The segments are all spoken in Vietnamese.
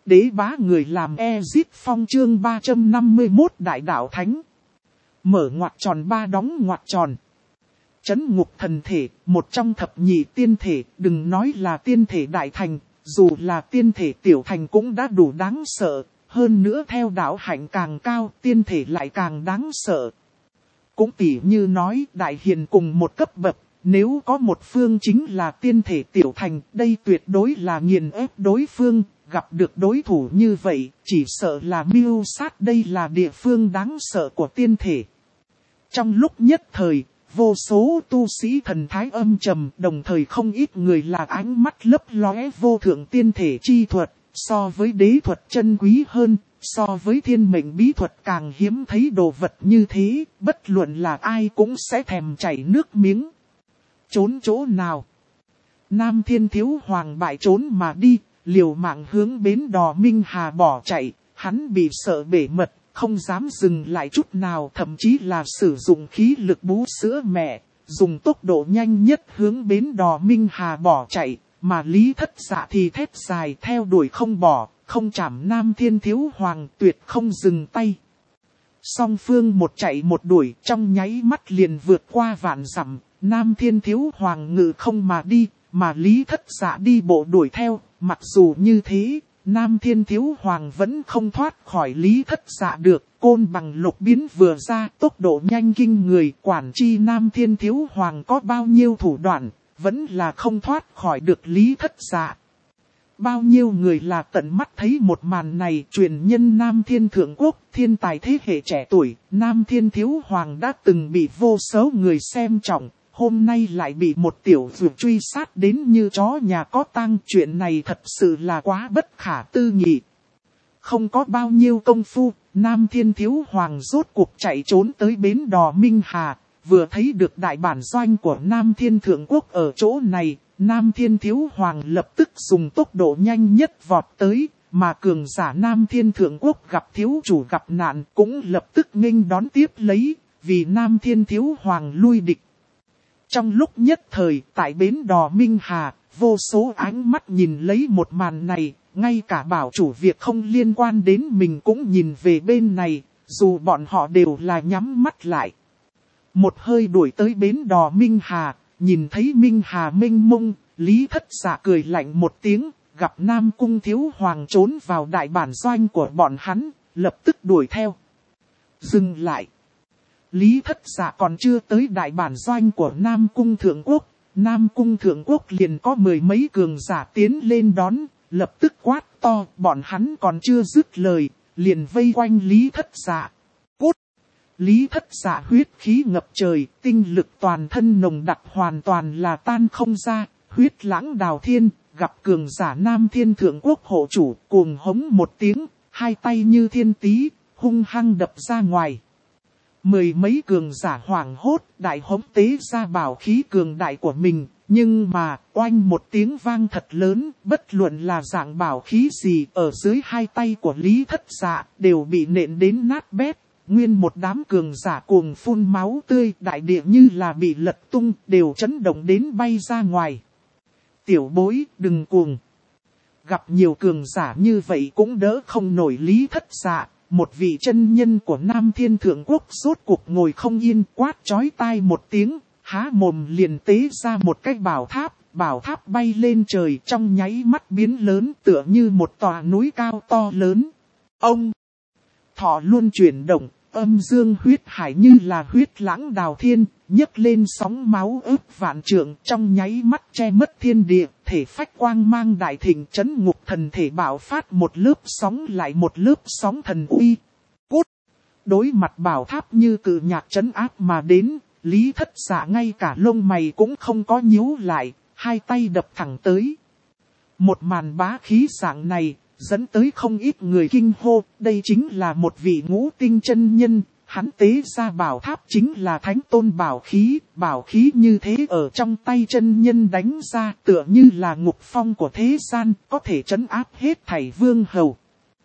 Đế bá người làm Ezit Phong chương 351 Đại Đạo Thánh. Mở ngoặc tròn ba đóng ngoặc tròn. Trấn ngục thần thể, một trong thập nhị tiên thể, đừng nói là tiên thể đại thành, dù là tiên thể tiểu thành cũng đã đủ đáng sợ, hơn nữa theo đạo hạnh càng cao, tiên thể lại càng đáng sợ. Cũng tỉ như nói đại hiền cùng một cấp bậc, nếu có một phương chính là tiên thể tiểu thành, đây tuyệt đối là nghiền ép đối phương, gặp được đối thủ như vậy, chỉ sợ là mưu sát, đây là địa phương đáng sợ của tiên thể. Trong lúc nhất thời, vô số tu sĩ thần thái âm trầm, đồng thời không ít người là ánh mắt lấp lóe vô thượng tiên thể chi thuật, so với đế thuật chân quý hơn, so với thiên mệnh bí thuật càng hiếm thấy đồ vật như thế, bất luận là ai cũng sẽ thèm chảy nước miếng. Trốn chỗ nào? Nam Thiên Thiếu Hoàng bại trốn mà đi, liều mạng hướng bến đò Minh Hà bỏ chạy, hắn bị sợ bể mật, không dám dừng lại chút nào, thậm chí là sử dụng khí lực bú sữa mẹ, dùng tốc độ nhanh nhất hướng bến đò Minh Hà bỏ chạy, mà Lý Thất Dạ thì thét dài theo đuổi không bỏ, không chảm Nam Thiên Thiếu Hoàng, tuyệt không dừng tay. Song phương một chạy một đuổi, trong nháy mắt liền vượt qua vạn dặm, Nam Thiên Thiếu Hoàng ngự không mà đi, mà Lý Thất Dạ đi bộ đuổi theo, mặc dù như thế, Nam Thiên Thiếu Hoàng vẫn không thoát khỏi Lý Thất Dạ được, côn bằng lục biến vừa ra, tốc độ nhanh kinh người, quản chi Nam Thiên Thiếu Hoàng có bao nhiêu thủ đoạn, vẫn là không thoát khỏi được Lý Thất Dạ. Bao nhiêu người là tận mắt thấy một màn này, truyền nhân Nam Thiên Thượng Quốc, thiên tài thế hệ trẻ tuổi, Nam Thiên Thiếu Hoàng đã từng bị vô số người xem trọng, hôm nay lại bị một tiểu dược truy sát đến như chó nhà có tang, chuyện này thật sự là quá bất khả tư nghị. Không có bao nhiêu công phu, Nam Thiên Thiếu Hoàng rốt cuộc chạy trốn tới bến đò Minh Hà, vừa thấy được đại bản doanh của Nam Thiên Thượng Quốc ở chỗ này, Nam Thiên Thiếu Hoàng lập tức dùng tốc độ nhanh nhất vọt tới, mà cường giả Nam Thiên Thượng Quốc gặp thiếu chủ gặp nạn cũng lập tức nghênh đón tiếp lấy, vì Nam Thiên Thiếu Hoàng lui địch. Trong lúc nhất thời, tại bến đò Minh Hà, vô số ánh mắt nhìn lấy một màn này, ngay cả bảo chủ việc không liên quan đến mình cũng nhìn về bên này, dù bọn họ đều là nhắm mắt lại. Một hơi đuổi tới bến đò Minh Hà, nhìn thấy Minh Hà mênh mông, Lý Thất Dạ cười lạnh một tiếng, gặp Nam Cung Thiếu Hoàng trốn vào đại bản doanh của bọn hắn, lập tức đuổi theo. Dừng lại. Lý Thất Dạ còn chưa tới đại bản doanh của Nam Cung Thượng Quốc, Nam Cung Thượng Quốc liền có mười mấy cường giả tiến lên đón, lập tức quát to, bọn hắn còn chưa dứt lời, liền vây quanh Lý Thất Dạ. Cút! Lý Thất Dạ huyết khí ngập trời, tinh lực toàn thân nồng đặc hoàn toàn là tan không ra, huyết lãng đào thiên, gặp cường giả Nam Thiên Thượng Quốc hộ chủ, cuồng hống một tiếng, hai tay như thiên tý, hung hăng đập ra ngoài. Mười mấy cường giả hoảng hốt, đại hống tế ra bảo khí cường đại của mình, nhưng mà, oanh một tiếng vang thật lớn, bất luận là dạng bảo khí gì ở dưới hai tay của Lý Thất Dạ, đều bị nện đến nát bét. Nguyên một đám cường giả cuồng phun máu tươi, đại địa như là bị lật tung, đều chấn động đến bay ra ngoài. Tiểu bối, đừng cuồng. Gặp nhiều cường giả như vậy cũng đỡ không nổi Lý Thất Dạ. Một vị chân nhân của Nam Thiên Thượng Quốc rốt cuộc ngồi không yên, quát chói tai một tiếng, há mồm liền tế ra một cái bảo tháp bay lên trời, trong nháy mắt biến lớn tựa như một tòa núi cao to lớn. Ông thọ luôn chuyển động, âm dương huyết hải như là huyết lãng đào thiên, nhấc lên sóng máu ức vạn trượng, trong nháy mắt che mất thiên địa, thể phách quang mang đại thịnh, trấn ngục thần thể bạo phát một lớp sóng lại một lớp sóng thần uy. Cút! Đối mặt bảo tháp như cự nhạc trấn áp mà đến, Lý Thất Dạ ngay cả lông mày cũng không có nhíu lại, hai tay đập thẳng tới. Một màn bá khí dạng này, dẫn tới không ít người kinh hô, đây chính là một vị ngũ tinh chân nhân, hắn tế ra bảo tháp chính là thánh tôn bảo khí như thế ở trong tay chân nhân đánh ra tựa như là ngục phong của thế gian, có thể trấn áp hết thảy vương hầu.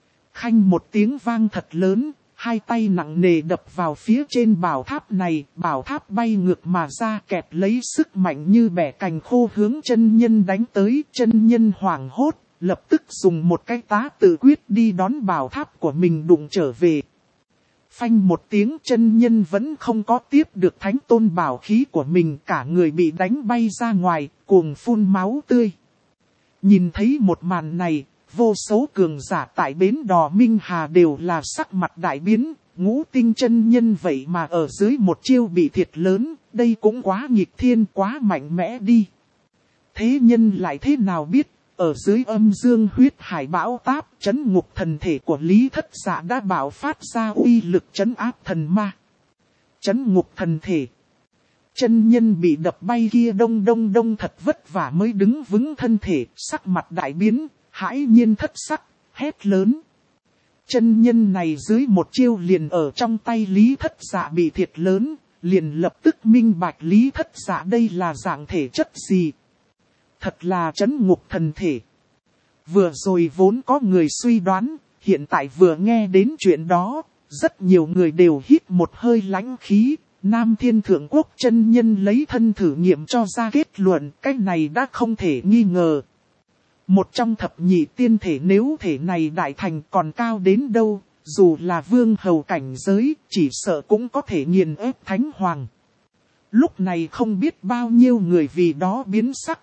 Khanh một tiếng vang thật lớn, hai tay nặng nề đập vào phía trên bảo tháp này, bảo tháp bay ngược mà ra kẹp lấy sức mạnh như bẻ cành khô hướng chân nhân đánh tới, chân nhân hoảng hốt, lập tức dùng một cái tá tự quyết đi đón bảo tháp của mình đụng trở về. Phanh một tiếng, chân nhân vẫn không có tiếp được thánh tôn bảo khí của mình, cả người bị đánh bay ra ngoài, cuồng phun máu tươi. Nhìn thấy một màn này, vô số cường giả tại bến đò Minh Hà đều là sắc mặt đại biến, Ngũ Tinh chân nhân vậy mà ở dưới một chiêu bị thiệt lớn, đây cũng quá nghịch thiên, quá mạnh mẽ đi. Thế nhân lại thế nào biết, ở dưới âm dương huyết hải bão táp, trấn ngục thần thể của Lý Thất Dạ đã bạo phát ra uy lực trấn áp thần ma. Trấn ngục thần thể. Chân nhân bị đập bay kia đông thật vất vả mới đứng vững thân thể, sắc mặt đại biến, hãi nhiên thất sắc, hét lớn. Chân nhân này dưới một chiêu liền ở trong tay Lý Thất Dạ bị thiệt lớn, liền lập tức minh bạch Lý Thất Dạ đây là dạng thể chất gì. Thật là trấn ngục thần thể. Vừa rồi vốn có người suy đoán, hiện tại vừa nghe đến chuyện đó, rất nhiều người đều hít một hơi lãnh khí. Nam Thiên Thượng Quốc chân nhân lấy thân thử nghiệm cho ra kết luận, cái này đã không thể nghi ngờ. Một trong thập nhị tiên thể, nếu thể này đại thành còn cao đến đâu, dù là vương hầu cảnh giới, chỉ sợ cũng có thể nghiền ép thánh hoàng. Lúc này không biết bao nhiêu người vì đó biến sắc.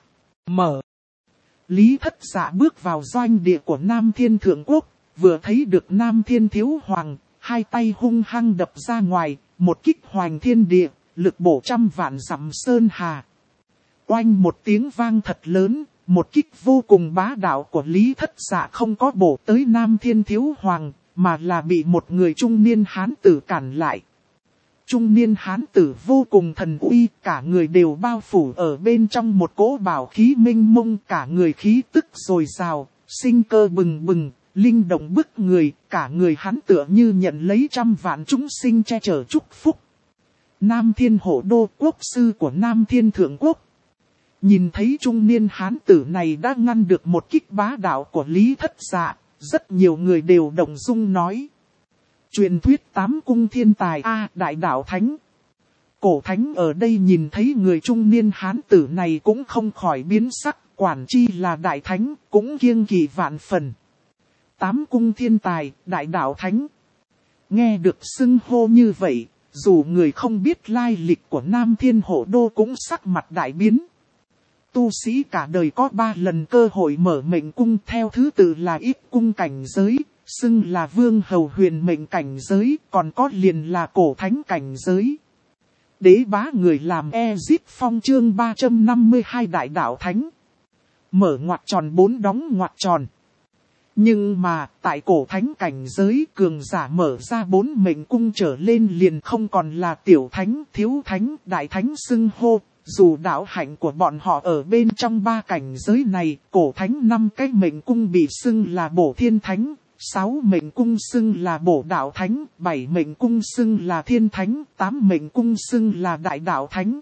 Lý Thất Dạ bước vào doanh địa của Nam Thiên Thượng Quốc, vừa thấy được Nam Thiên Thiếu Hoàng, hai tay hung hăng đập ra ngoài, một kích hoành thiên địa, lực bổ trăm vạn dặm sơn hà. Oanh một tiếng vang thật lớn, một kích vô cùng bá đạo của Lý Thất Dạ không có bổ tới Nam Thiên Thiếu Hoàng, mà là bị một người trung niên hán tử cản lại. Trung niên hán tử vô cùng thần uy, cả người đều bao phủ ở bên trong một cỗ bảo khí minh mông, cả người khí tức dồi dào, sinh cơ bừng bừng, linh động bức người, cả người hắn tựa như nhận lấy trăm vạn chúng sinh che chở chúc phúc. Nam Thiên Hổ Đô, quốc sư của Nam Thiên Thượng Quốc. Nhìn thấy trung niên hán tử này đã ngăn được một kích bá đạo của Lý Thất Dạ, rất nhiều người đều động dung nói. Truyền thuyết tám cung thiên tài đại đạo thánh. Cổ thánh ở đây nhìn thấy người trung niên hán tử này cũng không khỏi biến sắc, quản chi là đại thánh, cũng kiêng kỵ vạn phần. Tám cung thiên tài, đại đạo thánh. Nghe được xưng hô như vậy, dù người không biết lai lịch của Nam Thiên Hổ Đô cũng sắc mặt đại biến. Tu sĩ cả đời có 3 lần cơ hội mở mệnh cung, theo thứ tự là ít cung cảnh giới, xưng là vương hầu huyền mệnh cảnh giới, còn có liền là cổ thánh cảnh giới. Đế bá người làm Ezip Phong chương 352 đại đạo thánh. Mở ngoặc tròn 4 đóng ngoặc tròn. Nhưng mà, tại cổ thánh cảnh giới, cường giả mở ra 4 mệnh cung trở lên liền không còn là tiểu thánh, thiếu thánh, đại thánh xưng hô. Dù đạo hạnh của bọn họ ở bên trong 3 cảnh giới này, cổ thánh 5 cái mệnh cung bị xưng là bổ thiên thánh, 6 mệnh cung xưng là bổ đạo thánh, 7 mệnh cung xưng là thiên thánh, 8 mệnh cung xưng là đại đạo thánh.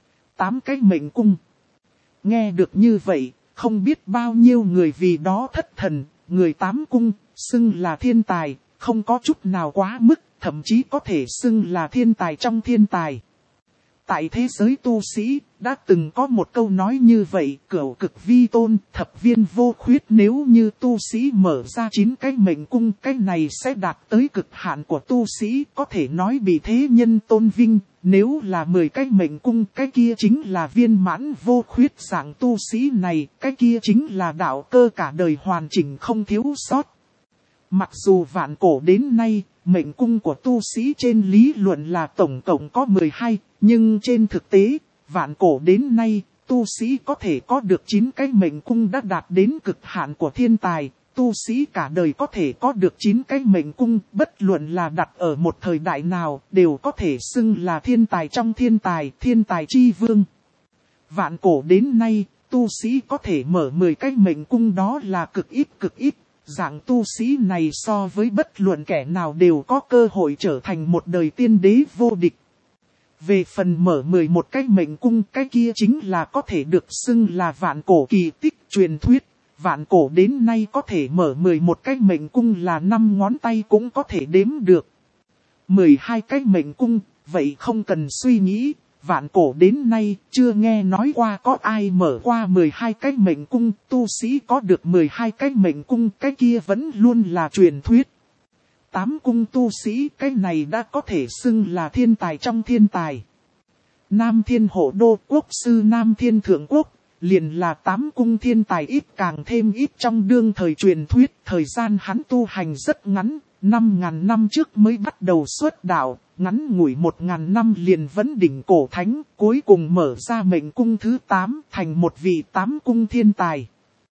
8 cái mệnh cung. Nghe được như vậy, không biết bao nhiêu người vì đó thất thần, người 8 cung, xưng là thiên tài, không có chút nào quá mức, thậm chí có thể xưng là thiên tài trong thiên tài. Tại thế giới tu sĩ, đã từng có một câu nói như vậy, cửu cực vi tôn, thập viên vô khuyết, nếu như tu sĩ mở ra 9 cái mệnh cung, cái này sẽ đạt tới cực hạn của tu sĩ, có thể nói bị thế nhân tôn vinh, nếu là 10 cái mệnh cung, cái kia chính là viên mãn vô khuyết dạng tu sĩ này, cái kia chính là đạo cơ cả đời hoàn chỉnh không thiếu sót. Mặc dù vạn cổ đến nay, mệnh cung của tu sĩ trên lý luận là tổng cộng có 12, nhưng trên thực tế, vạn cổ đến nay, tu sĩ có thể có được 9 cái mệnh cung đã đạt đến cực hạn của thiên tài, tu sĩ cả đời có thể có được 9 cái mệnh cung, bất luận là đặt ở một thời đại nào, đều có thể xưng là thiên tài trong thiên tài chi vương. Vạn cổ đến nay, tu sĩ có thể mở 10 cái mệnh cung đó là cực ít. Dạng tu sĩ này so với bất luận kẻ nào đều có cơ hội trở thành một đời tiên đế vô địch. Về phần mở 11 cái mệnh cung, cái kia chính là có thể được xưng là vạn cổ kỳ tích truyền thuyết. Vạn cổ đến nay có thể mở 11 cái mệnh cung là 5 ngón tay cũng có thể đếm được. 12 cái mệnh cung, vậy không cần suy nghĩ, vạn cổ đến nay chưa nghe nói qua có ai mở qua 12 cái mệnh cung, tu sĩ có được 12 cái mệnh cung, cái kia vẫn luôn là truyền thuyết. 8 cung tu sĩ, cái này đã có thể xưng là thiên tài trong thiên tài. Nam Thiên Hộ Đô quốc sư Nam Thiên Thượng Quốc, liền là 8 cung thiên tài ít càng thêm ít trong đương thời truyền thuyết. Thời gian hắn tu hành rất ngắn, 5.000 năm trước mới bắt đầu xuất đạo, ngắn ngủi 1.000 năm liền vấn đỉnh cổ thánh, cuối cùng mở ra mệnh cung thứ 8 thành một vị 8 cung thiên tài.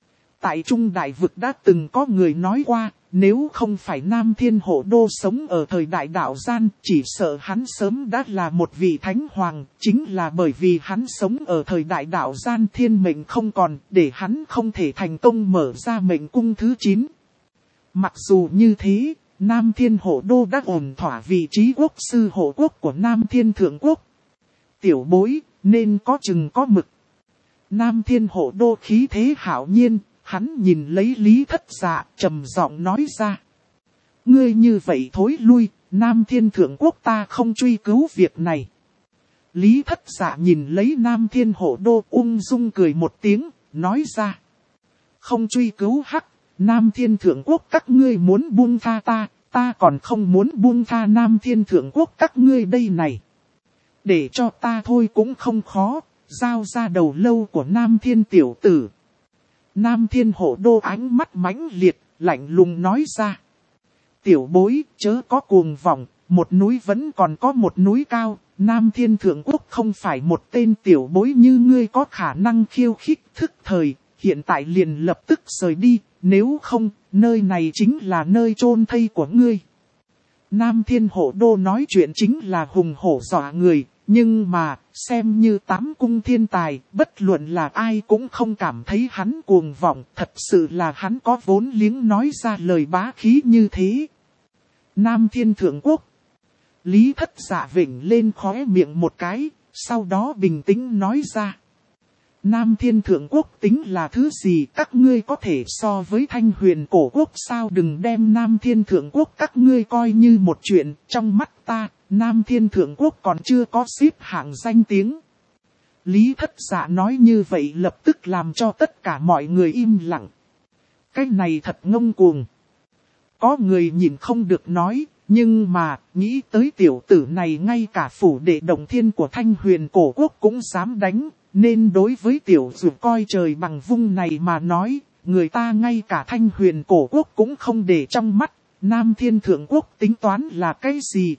Tại Trung Đại Vực đã từng có người nói qua, nếu không phải Nam Thiên Hộ Đô sống ở thời đại đạo gian, chỉ sợ hắn sớm đã là một vị thánh hoàng, chính là bởi vì hắn sống ở thời đại đạo gian thiên mệnh không còn, để hắn không thể thành công mở ra mệnh cung thứ 9. Mặc dù như thế, Nam Thiên Hộ Đô đã ổn thỏa vị trí quốc sư hộ quốc của Nam Thiên Thượng Quốc. Tiểu bối, nên có chừng có mực. Nam Thiên Hộ Đô khí thế hạo nhiên. Hắn nhìn lấy Lý Thất Dạ, trầm giọng nói ra. Ngươi như vậy thối lui, Nam Thiên Thượng Quốc ta không truy cứu việc này. Lý Thất Dạ nhìn lấy Nam Thiên Hộ Đô ung dung cười một tiếng, nói ra. Không truy cứu hắc, Nam Thiên Thượng Quốc các ngươi muốn buông tha ta, ta còn không muốn buông tha Nam Thiên Thượng Quốc các ngươi đây này. Để cho ta thôi cũng không khó, giao ra đầu lâu của Nam Thiên tiểu tử. Nam Thiên Hộ Đô ánh mắt mãnh liệt, lạnh lùng nói ra. Tiểu bối, chớ có cuồng vọng, một núi vẫn còn có một núi cao, Nam Thiên Thượng Quốc không phải một tên tiểu bối như ngươi có khả năng khiêu khích thức thời, hiện tại liền lập tức rời đi, nếu không, nơi này chính là nơi chôn thây của ngươi. Nam Thiên Hộ Đô nói chuyện chính là hùng hổ dọa người. Nhưng mà, xem như 8 cung thiên tài, bất luận là ai cũng không cảm thấy hắn cuồng vọng, thật sự là hắn có vốn liếng nói ra lời bá khí như thế. Nam Thiên Thượng Quốc. Lý Thất Dạ vểnh lên khóe miệng một cái, sau đó bình tĩnh nói ra. Nam Thiên Thượng Quốc tính là thứ gì các ngươi có thể so với Thanh Huyền Cổ Quốc sao, đừng đem Nam Thiên Thượng Quốc các ngươi coi như một chuyện, trong mắt ta, Nam Thiên Thượng Quốc còn chưa có xếp hạng danh tiếng. Lý Thất Dạ nói như vậy lập tức làm cho tất cả mọi người im lặng. Cái này thật ngông cuồng. Có người nhìn không được nói, nhưng mà, nghĩ tới tiểu tử này ngay cả phủ đệ Động Thiên của Thanh Huyền Cổ Quốc cũng dám đánh. Nên đối với tiểu dụ coi trời bằng vung này mà nói, người ta ngay cả Thanh Huyền Cổ Quốc cũng không để trong mắt, Nam Thiên Thượng Quốc tính toán là cái gì?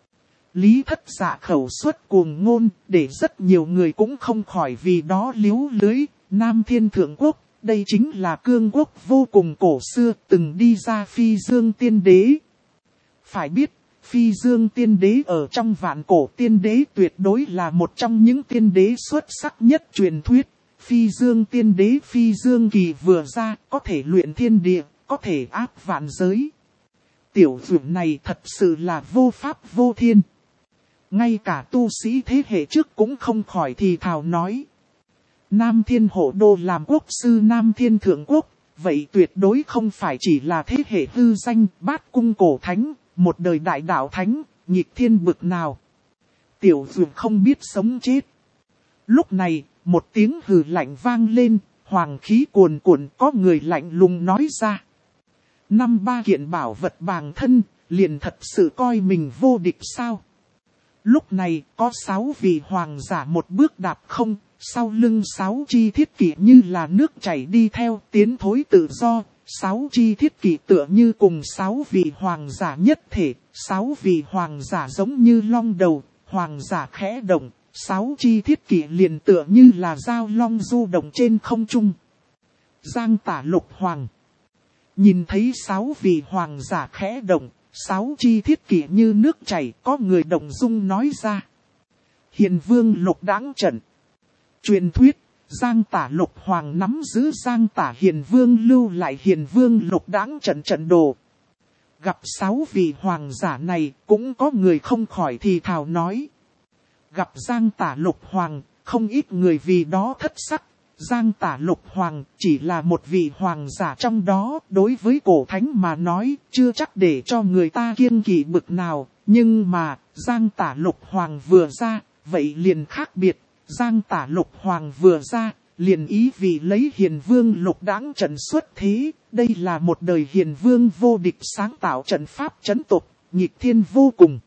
Lý Thất Dạ khẩu suất cuồng ngôn, để rất nhiều người cũng không khỏi vì đó liếu lưới, Nam Thiên Thượng Quốc, đây chính là cương quốc vô cùng cổ xưa, từng đi ra Phi Dương Tiên Đế. Phải biết, Phi Dương Tiên Đế ở trong vạn cổ tiên đế tuyệt đối là một trong những tiên đế xuất sắc nhất truyền thuyết. Phi Dương Tiên Đế Phi Dương Kỳ vừa ra, có thể luyện thiên địa, có thể áp vạn giới. Tiểu dũng này thật sự là vô pháp vô thiên. Ngay cả tu sĩ thế hệ trước cũng không khỏi thì thào nói. Nam Thiên Hộ Đô làm quốc sư Nam Thiên Thượng Quốc, vậy tuyệt đối không phải chỉ là thế hệ hư danh bát cung cổ thánh. Một đời đại đạo thánh, nghịch thiên bực nào. Tiểu dũng không biết sống chết. Lúc này, một tiếng hừ lạnh vang lên, hoàng khí cuồn cuộn có người lạnh lùng nói ra. 5-3 kiện bảo vật bàng thân, liền thật sự coi mình vô địch sao. Lúc này, có 6 vị hoàng giả một bước đạp không, sau lưng 6 chi thiết kỷ như là nước chảy đi theo tiến thối tự do. 6 chi thiết kỷ tựa như cùng 6 vị hoàng giả nhất thể, 6 vị hoàng giả giống như long đầu, hoàng giả khẽ động, 6 chi thiết kỷ liền tựa như là dao long du động trên không trung. Giang Tả Lục Hoàng. Nhìn thấy 6 vị hoàng giả khẽ động, 6 chi thiết kỷ như nước chảy, có người động dung nói ra. Hiền Vương Lục Đãng Trận. Truyền thuyết. Giang Tả Lục Hoàng nắm giữ Giang Tả Hiền Vương lưu lại Hiền Vương Lục Đãng trận đồ. Gặp 6 vị hoàng giả này cũng có người không khỏi thì thào nói. Gặp Giang Tả Lục Hoàng, không ít người vì đó thất sắc. Giang Tả Lục Hoàng chỉ là một vị hoàng giả trong đó, đối với cổ thánh mà nói chưa chắc để cho người ta kiêng kỵ bực nào. Nhưng mà Giang Tả Lục Hoàng vừa ra, vậy liền khác biệt. Giang Tả Lục Hoàng vừa ra, liền ý vì lấy Hiền Vương Lục Đãng trận xuất thế. Đây là một đời Hiền Vương vô địch sáng tạo trận pháp trấn tộc, nghịch thiên vô cùng.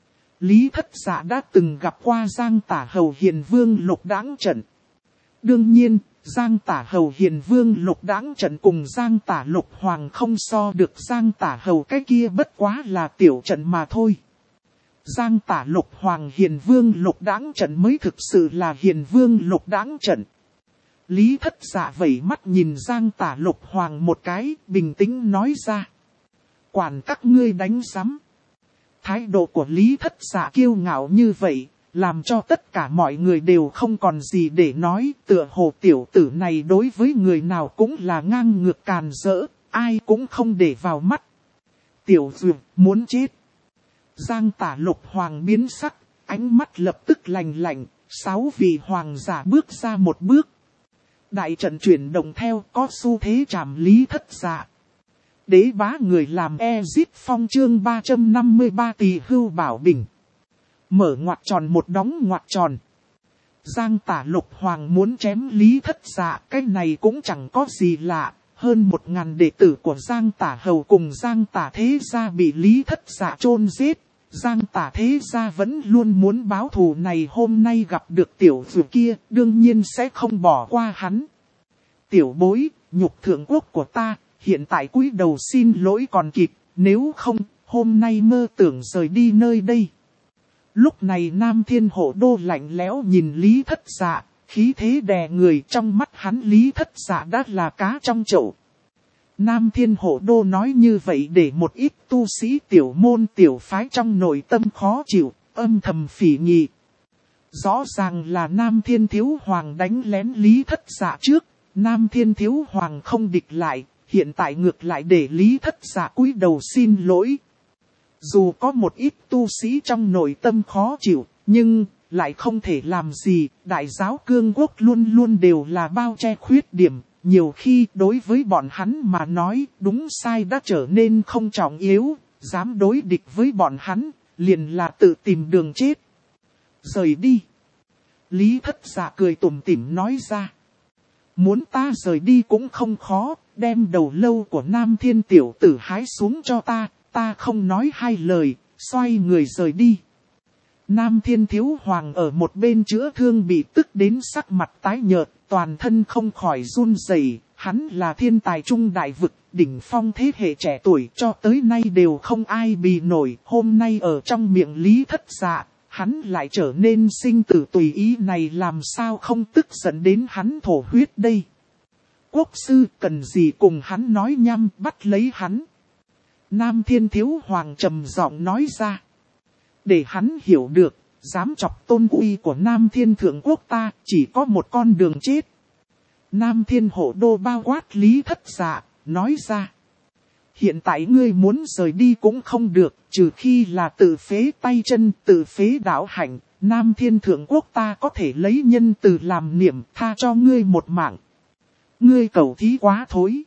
Lý Thất Dạ đã từng gặp qua Giang Tả Hầu Hiền Vương Lục Đãng trận. Đương nhiên, Giang Tả Hầu Hiền Vương Lục Đãng trận cùng Giang Tả Lục Hoàng không so được Giang Tả Hầu cái kia bất quá là tiểu trận mà thôi. Giang Tả Lục Hoàng Hiền Vương Lục Đãng trận mới thực sự là Hiền Vương Lục Đãng trận. Lý Thất Dạ vẩy mắt nhìn Giang Tả Lục Hoàng một cái, bình tĩnh nói ra. Quản các ngươi đánh rắm. Thái độ của Lý Thất Dạ kiêu ngạo như vậy, làm cho tất cả mọi người đều không còn gì để nói. Tựa hồ tiểu tử này đối với người nào cũng là ngang ngược càn rỡ, ai cũng không để vào mắt. Tiểu Dược muốn chết. Giang Tả Lục Hoàng biến sắc, ánh mắt lập tức lạnh lạnh, 6 vị hoàng giả bước ra một bước. Đại trận chuyển động theo có xu thế trảm Lý Thất Dạ. Đế bá người làm Ezit Phong chương 353 Tỳ Hưu Bảo Bình. Mở ngoặc tròn một đóng ngoặc tròn. Giang Tả Lục Hoàng muốn chém Lý Thất Dạ, cái này cũng chẳng có gì lạ. Hơn 1000 đệ tử của Giang Tả Hầu cùng Giang Tả Thế Gia bị Lý Thất Dạ chôn giết. Giang Tả Thế Gia vẫn luôn muốn báo thù này, hôm nay gặp được tiểu tử kia, đương nhiên sẽ không bỏ qua hắn. Tiểu bối, nhục thượng quốc của ta, hiện tại cúi đầu xin lỗi còn kịp, nếu không, hôm nay mơ tưởng rời đi nơi đây. Lúc này Nam Thiên Hổ Đô lạnh lẽo nhìn Lý Thất Dạ, khí thế đè người, trong mắt hắn Lý Thất Dạ đã là cá trong chậu. Nam Thiên Hổ Đô nói như vậy để một ít tu sĩ tiểu môn tiểu phái trong nội tâm khó chịu, âm thầm phỉ nhị. Rõ ràng là Nam Thiên Thiếu Hoàng đánh lén Lý Thất Dạ trước, Nam Thiên Thiếu Hoàng không địch lại, hiện tại ngược lại để Lý Thất Dạ cúi đầu xin lỗi. Dù có một ít tu sĩ trong nội tâm khó chịu, nhưng lại không thể làm gì, đại giáo cương quốc luôn luôn đều là bao che khuyết điểm. Nhiều khi đối với bọn hắn mà nói đúng sai đã trở nên không trọng yếu, dám đối địch với bọn hắn, liền là tự tìm đường chết. Rời đi. Lý Thất Dạ cười tủm tỉm nói ra. Muốn ta rời đi cũng không khó, đem đầu lâu của Nam Thiên tiểu tử hái xuống cho ta không nói hai lời, xoay người rời đi. Nam Thiên Thiếu Hoàng ở một bên chữa thương bị tức đến sắc mặt tái nhợt, toàn thân không khỏi run rẩy. Hắn là thiên tài trung đại vực, đỉnh phong thế hệ trẻ tuổi, cho tới nay đều không ai bì nổi. Hôm nay ở trong miệng Lý Thất Dạ, hắn lại trở nên sinh tử tùy ý, này làm sao không tức giận đến hắn thổ huyết đây. Quốc sư cần gì cùng hắn nói nhăm, bắt lấy hắn. Nam Thiên Thiếu Hoàng trầm giọng nói ra. Để hắn hiểu được, dám chọc tôn uy của Nam Thiên Thượng Quốc ta, chỉ có một con đường chết. Nam Thiên Hổ Đô bao quát Lý Thất Dạ, nói ra. Hiện tại ngươi muốn rời đi cũng không được, trừ khi là tự phế tay chân, tự phế đạo hạnh. Nam Thiên Thượng Quốc ta có thể lấy nhân từ làm niệm, tha cho ngươi một mạng. Ngươi cầu thí quá thối.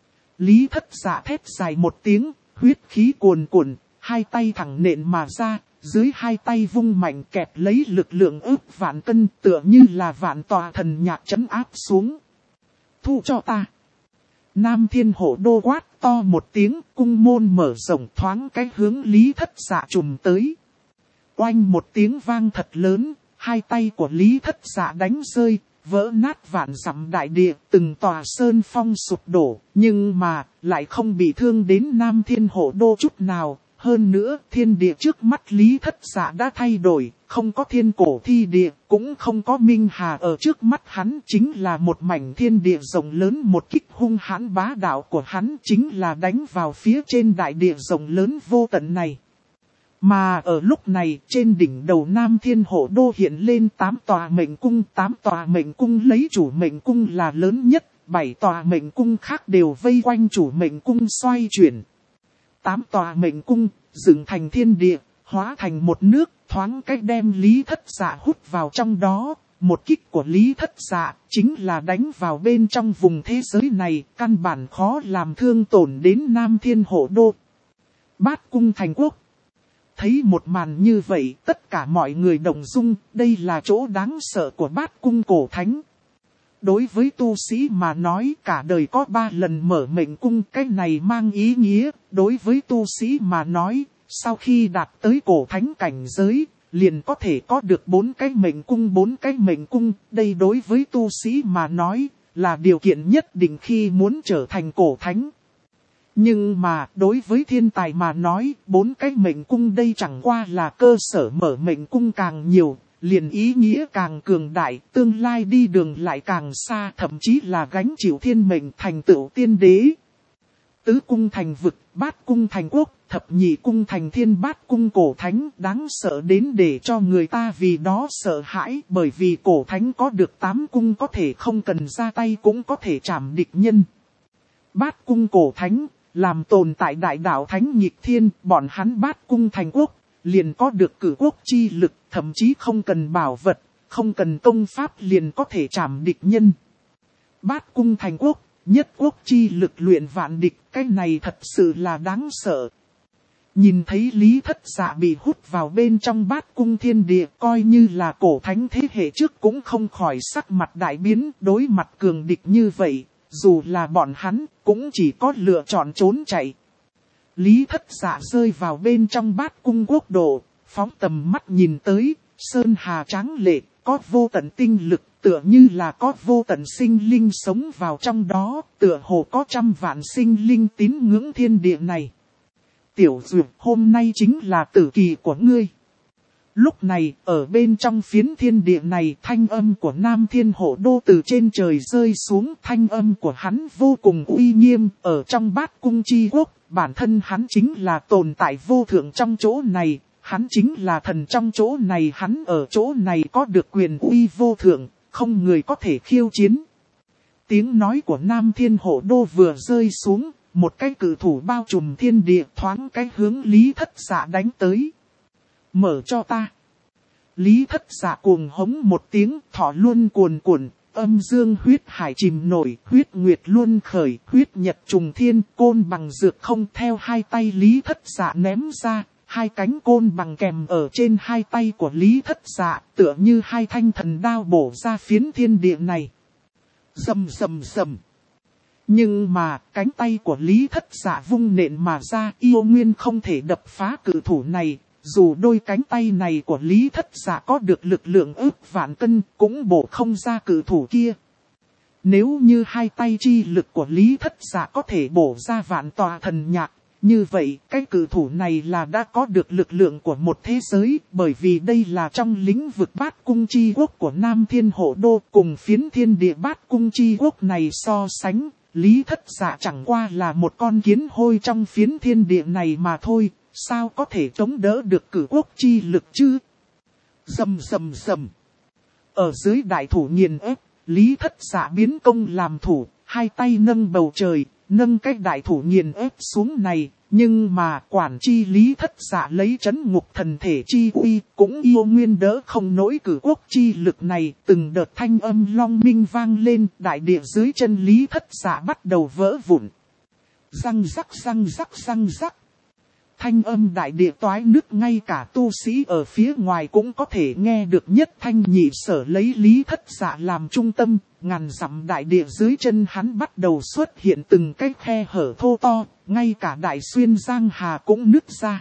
Lý Thất Dạ thét dài một tiếng, huyết khí cuồn cuộn, hai tay thẳng nện mà ra. Dưới hai tay vung mạnh kẹp lấy lực lượng ước vạn cân, tựa như là vạn tòa thần nhạc trấn áp xuống. Thu cho ta. Nam Thiên Hổ Đô quát to một tiếng, cung môn mở rộng thoáng cái hướng Lý Thất Dạ trùm tới. Oanh một tiếng vang thật lớn, hai tay của Lý Thất Dạ đánh rơi, vỡ nát vạn dặm đại địa, từng tòa sơn phong sụp đổ, nhưng mà lại không bị thương đến Nam Thiên Hổ Đô chút nào. Hơn nữa, thiên địa trước mắt Lý Thất Dạ đã thay đổi, không có thiên cổ thi địa, cũng không có minh hà ở trước mắt hắn, chính là một mảnh thiên địa rộng lớn, một kích hung hãn bá đạo của hắn chính là đánh vào phía trên đại địa rộng lớn vô tận này. Mà ở lúc này, trên đỉnh đầu Nam Thiên Hổ Đô hiện lên 8 tòa mệnh cung, 8 tòa mệnh cung lấy chủ mệnh cung là lớn nhất, 7 tòa mệnh cung khác đều vây quanh chủ mệnh cung xoay chuyển. 8 tòa mệnh cung, dựng thành thiên địa, hóa thành một nước, thoáng cách đem Lý Thất Dạ hút vào trong đó. Một kích của Lý Thất Dạ, chính là đánh vào bên trong vùng thế giới này, căn bản khó làm thương tổn đến Nam Thiên Hổ Đô. Bát cung thành quốc. Thấy một màn như vậy, tất cả mọi người động dung, đây là chỗ đáng sợ của Bát Cung Cổ Thánh. Đối với tu sĩ mà nói cả đời có 3 lần mở mệnh cung, cái này mang ý nghĩa. Đối với tu sĩ mà nói, sau khi đạt tới cổ thánh cảnh giới, liền có thể có được 4 cái mệnh cung. 4 cái mệnh cung, đây đối với tu sĩ mà nói, là điều kiện nhất định khi muốn trở thành cổ thánh. Nhưng mà đối với thiên tài mà nói, 4 cái mệnh cung đây chẳng qua là cơ sở, mở mệnh cung càng nhiều, liền ý nghĩa càng cường đại, tương lai đi đường lại càng xa, thậm chí là gánh chịu thiên mệnh thành tựu tiên đế. Tứ cung thành vực, bát cung thành quốc, thập nhị cung thành thiên, bát cung cổ thánh, đáng sợ đến để cho người ta vì đó sợ hãi, bởi vì cổ thánh có được 8 cung, có thể không cần ra tay cũng có thể trảm địch nhân. Bát cung cổ thánh, làm tồn tại đại đạo thánh nghịch thiên, bọn hắn bát cung thành quốc, liền có được cử quốc chi lực, thậm chí không cần bảo vật, không cần công pháp liền có thể trảm địch nhân. Bát cung thành quốc, nhất quốc chi lực luyện vạn địch, cái này thật sự là đáng sợ. Nhìn thấy Lý Thất Dạ bị hút vào bên trong bát cung thiên địa, coi như là cổ thánh thế hệ trước cũng không khỏi sắc mặt đại biến, đối mặt cường địch như vậy, dù là bọn hắn, cũng chỉ có lựa chọn trốn chạy. Lý Thất Dạ rơi vào bên trong bát cung quốc độ, phóng tầm mắt nhìn tới, sơn hà tráng lệ, có vô tận tinh lực, tựa như là có vô tận sinh linh sống vào trong đó, tựa hồ có trăm vạn sinh linh tín ngưỡng thiên địa này. Tiểu Dược, hôm nay chính là tử kỳ của ngươi. Lúc này, ở bên trong phiến thiên địa này, thanh âm của Nam Thiên Hổ Đô từ trên trời rơi xuống, thanh âm của hắn vô cùng uy nghiêm, ở trong bát cung chi quốc, bản thân hắn chính là tồn tại vô thượng trong chỗ này, hắn chính là thần trong chỗ này, hắn ở chỗ này có được quyền uy vô thượng, không người có thể khiêu chiến. Tiếng nói của Nam Thiên Hổ Đô vừa rơi xuống, một cái cự thủ bao trùm thiên địa thoáng cái hướng Lý Thất Dạ đánh tới. Mở cho ta. Lý Thất Dạ cuồng hống một tiếng, thọ luân cuồn cuộn, âm dương huyết hải chìm nổi, huyết nguyệt luân khởi, huyết nhật trùng thiên, côn bằng dược không, theo hai tay Lý Thất Dạ ném ra, hai cánh côn bằng kèm ở trên hai tay của Lý Thất Dạ, tựa như hai thanh thần đao bổ ra phiến thiên địa này. Rầm rầm rầm. Nhưng mà, cánh tay của Lý Thất Dạ vung nện mà ra, yêu nguyên không thể đập phá cự thủ này. Dù đôi cánh tay này của Lý Thất Dạ có được lực lượng ức vạn cân, cũng bổ không ra cự thủ kia. Nếu như hai tay chi lực của Lý Thất Dạ có thể bổ ra vạn tòa thần nhạc, như vậy cái cự thủ này là đã có được lực lượng của một thế giới, bởi vì đây là trong lĩnh vực bát cung chi quốc của Nam Thiên Hổ Đô, cùng phiến thiên địa bát cung chi quốc này so sánh, Lý Thất Dạ chẳng qua là một con kiến hôi trong phiến thiên địa này mà thôi. Sao có thể chống đỡ được cử quốc chi lực chứ? Rầm rầm rầm. Ở dưới đại thủ nghiền ép, Lý Thất Dạ biến công làm thủ, hai tay nâng bầu trời, nâng cái đại thủ nghiền ép xuống này. Nhưng mà quản chi Lý Thất Dạ lấy trấn ngục thần thể chi uy, cũng yêu nguyên đỡ không nổi cử quốc chi lực này. Từng đợt thanh âm long minh vang lên, đại địa dưới chân Lý Thất Dạ bắt đầu vỡ vụn. Răng rắc răng rắc răng rắc. Thanh âm đại địa toái nứt, ngay cả tu sĩ ở phía ngoài cũng có thể nghe được nhất thanh nhị sở, lấy Lý Thất Dạ làm trung tâm, ngàn dặm đại địa dưới chân hắn bắt đầu xuất hiện từng cái khe hở thô to, ngay cả đại xuyên giang hà cũng nứt ra.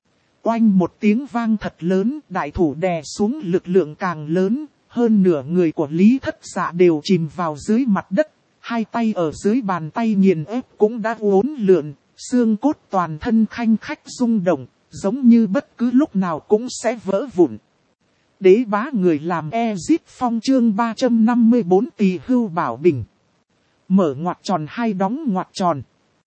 Oanh một tiếng vang thật lớn, đại thủ đè xuống lực lượng càng lớn, hơn nửa người của Lý Thất Dạ đều chìm vào dưới mặt đất, hai tay ở dưới bàn tay nghiền ép cũng đã uốn lượn. Xương cốt toàn thân khanh khách rung động, giống như bất cứ lúc nào cũng sẽ vỡ vụn. Đế bá người làm Ezit Phong chương 354 Tỳ Hưu Bảo Bình. Mở ngoặc tròn hai đóng ngoặc tròn.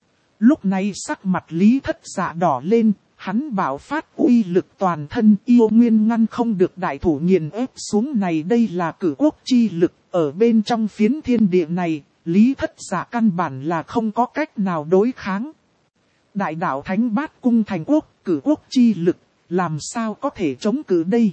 Lúc này sắc mặt Lý Thất Dạ đỏ lên, hắn bạo phát uy lực toàn thân, yêu nguyên ngăn không được đại thủ nghiền ép xuống này. Đây là cử quốc chi lực, ở bên trong phiến thiên địa này, Lý Thất Dạ căn bản là không có cách nào đối kháng. Đại đạo thánh bát cung thành quốc, cử quốc chi lực, làm sao có thể chống cự đây?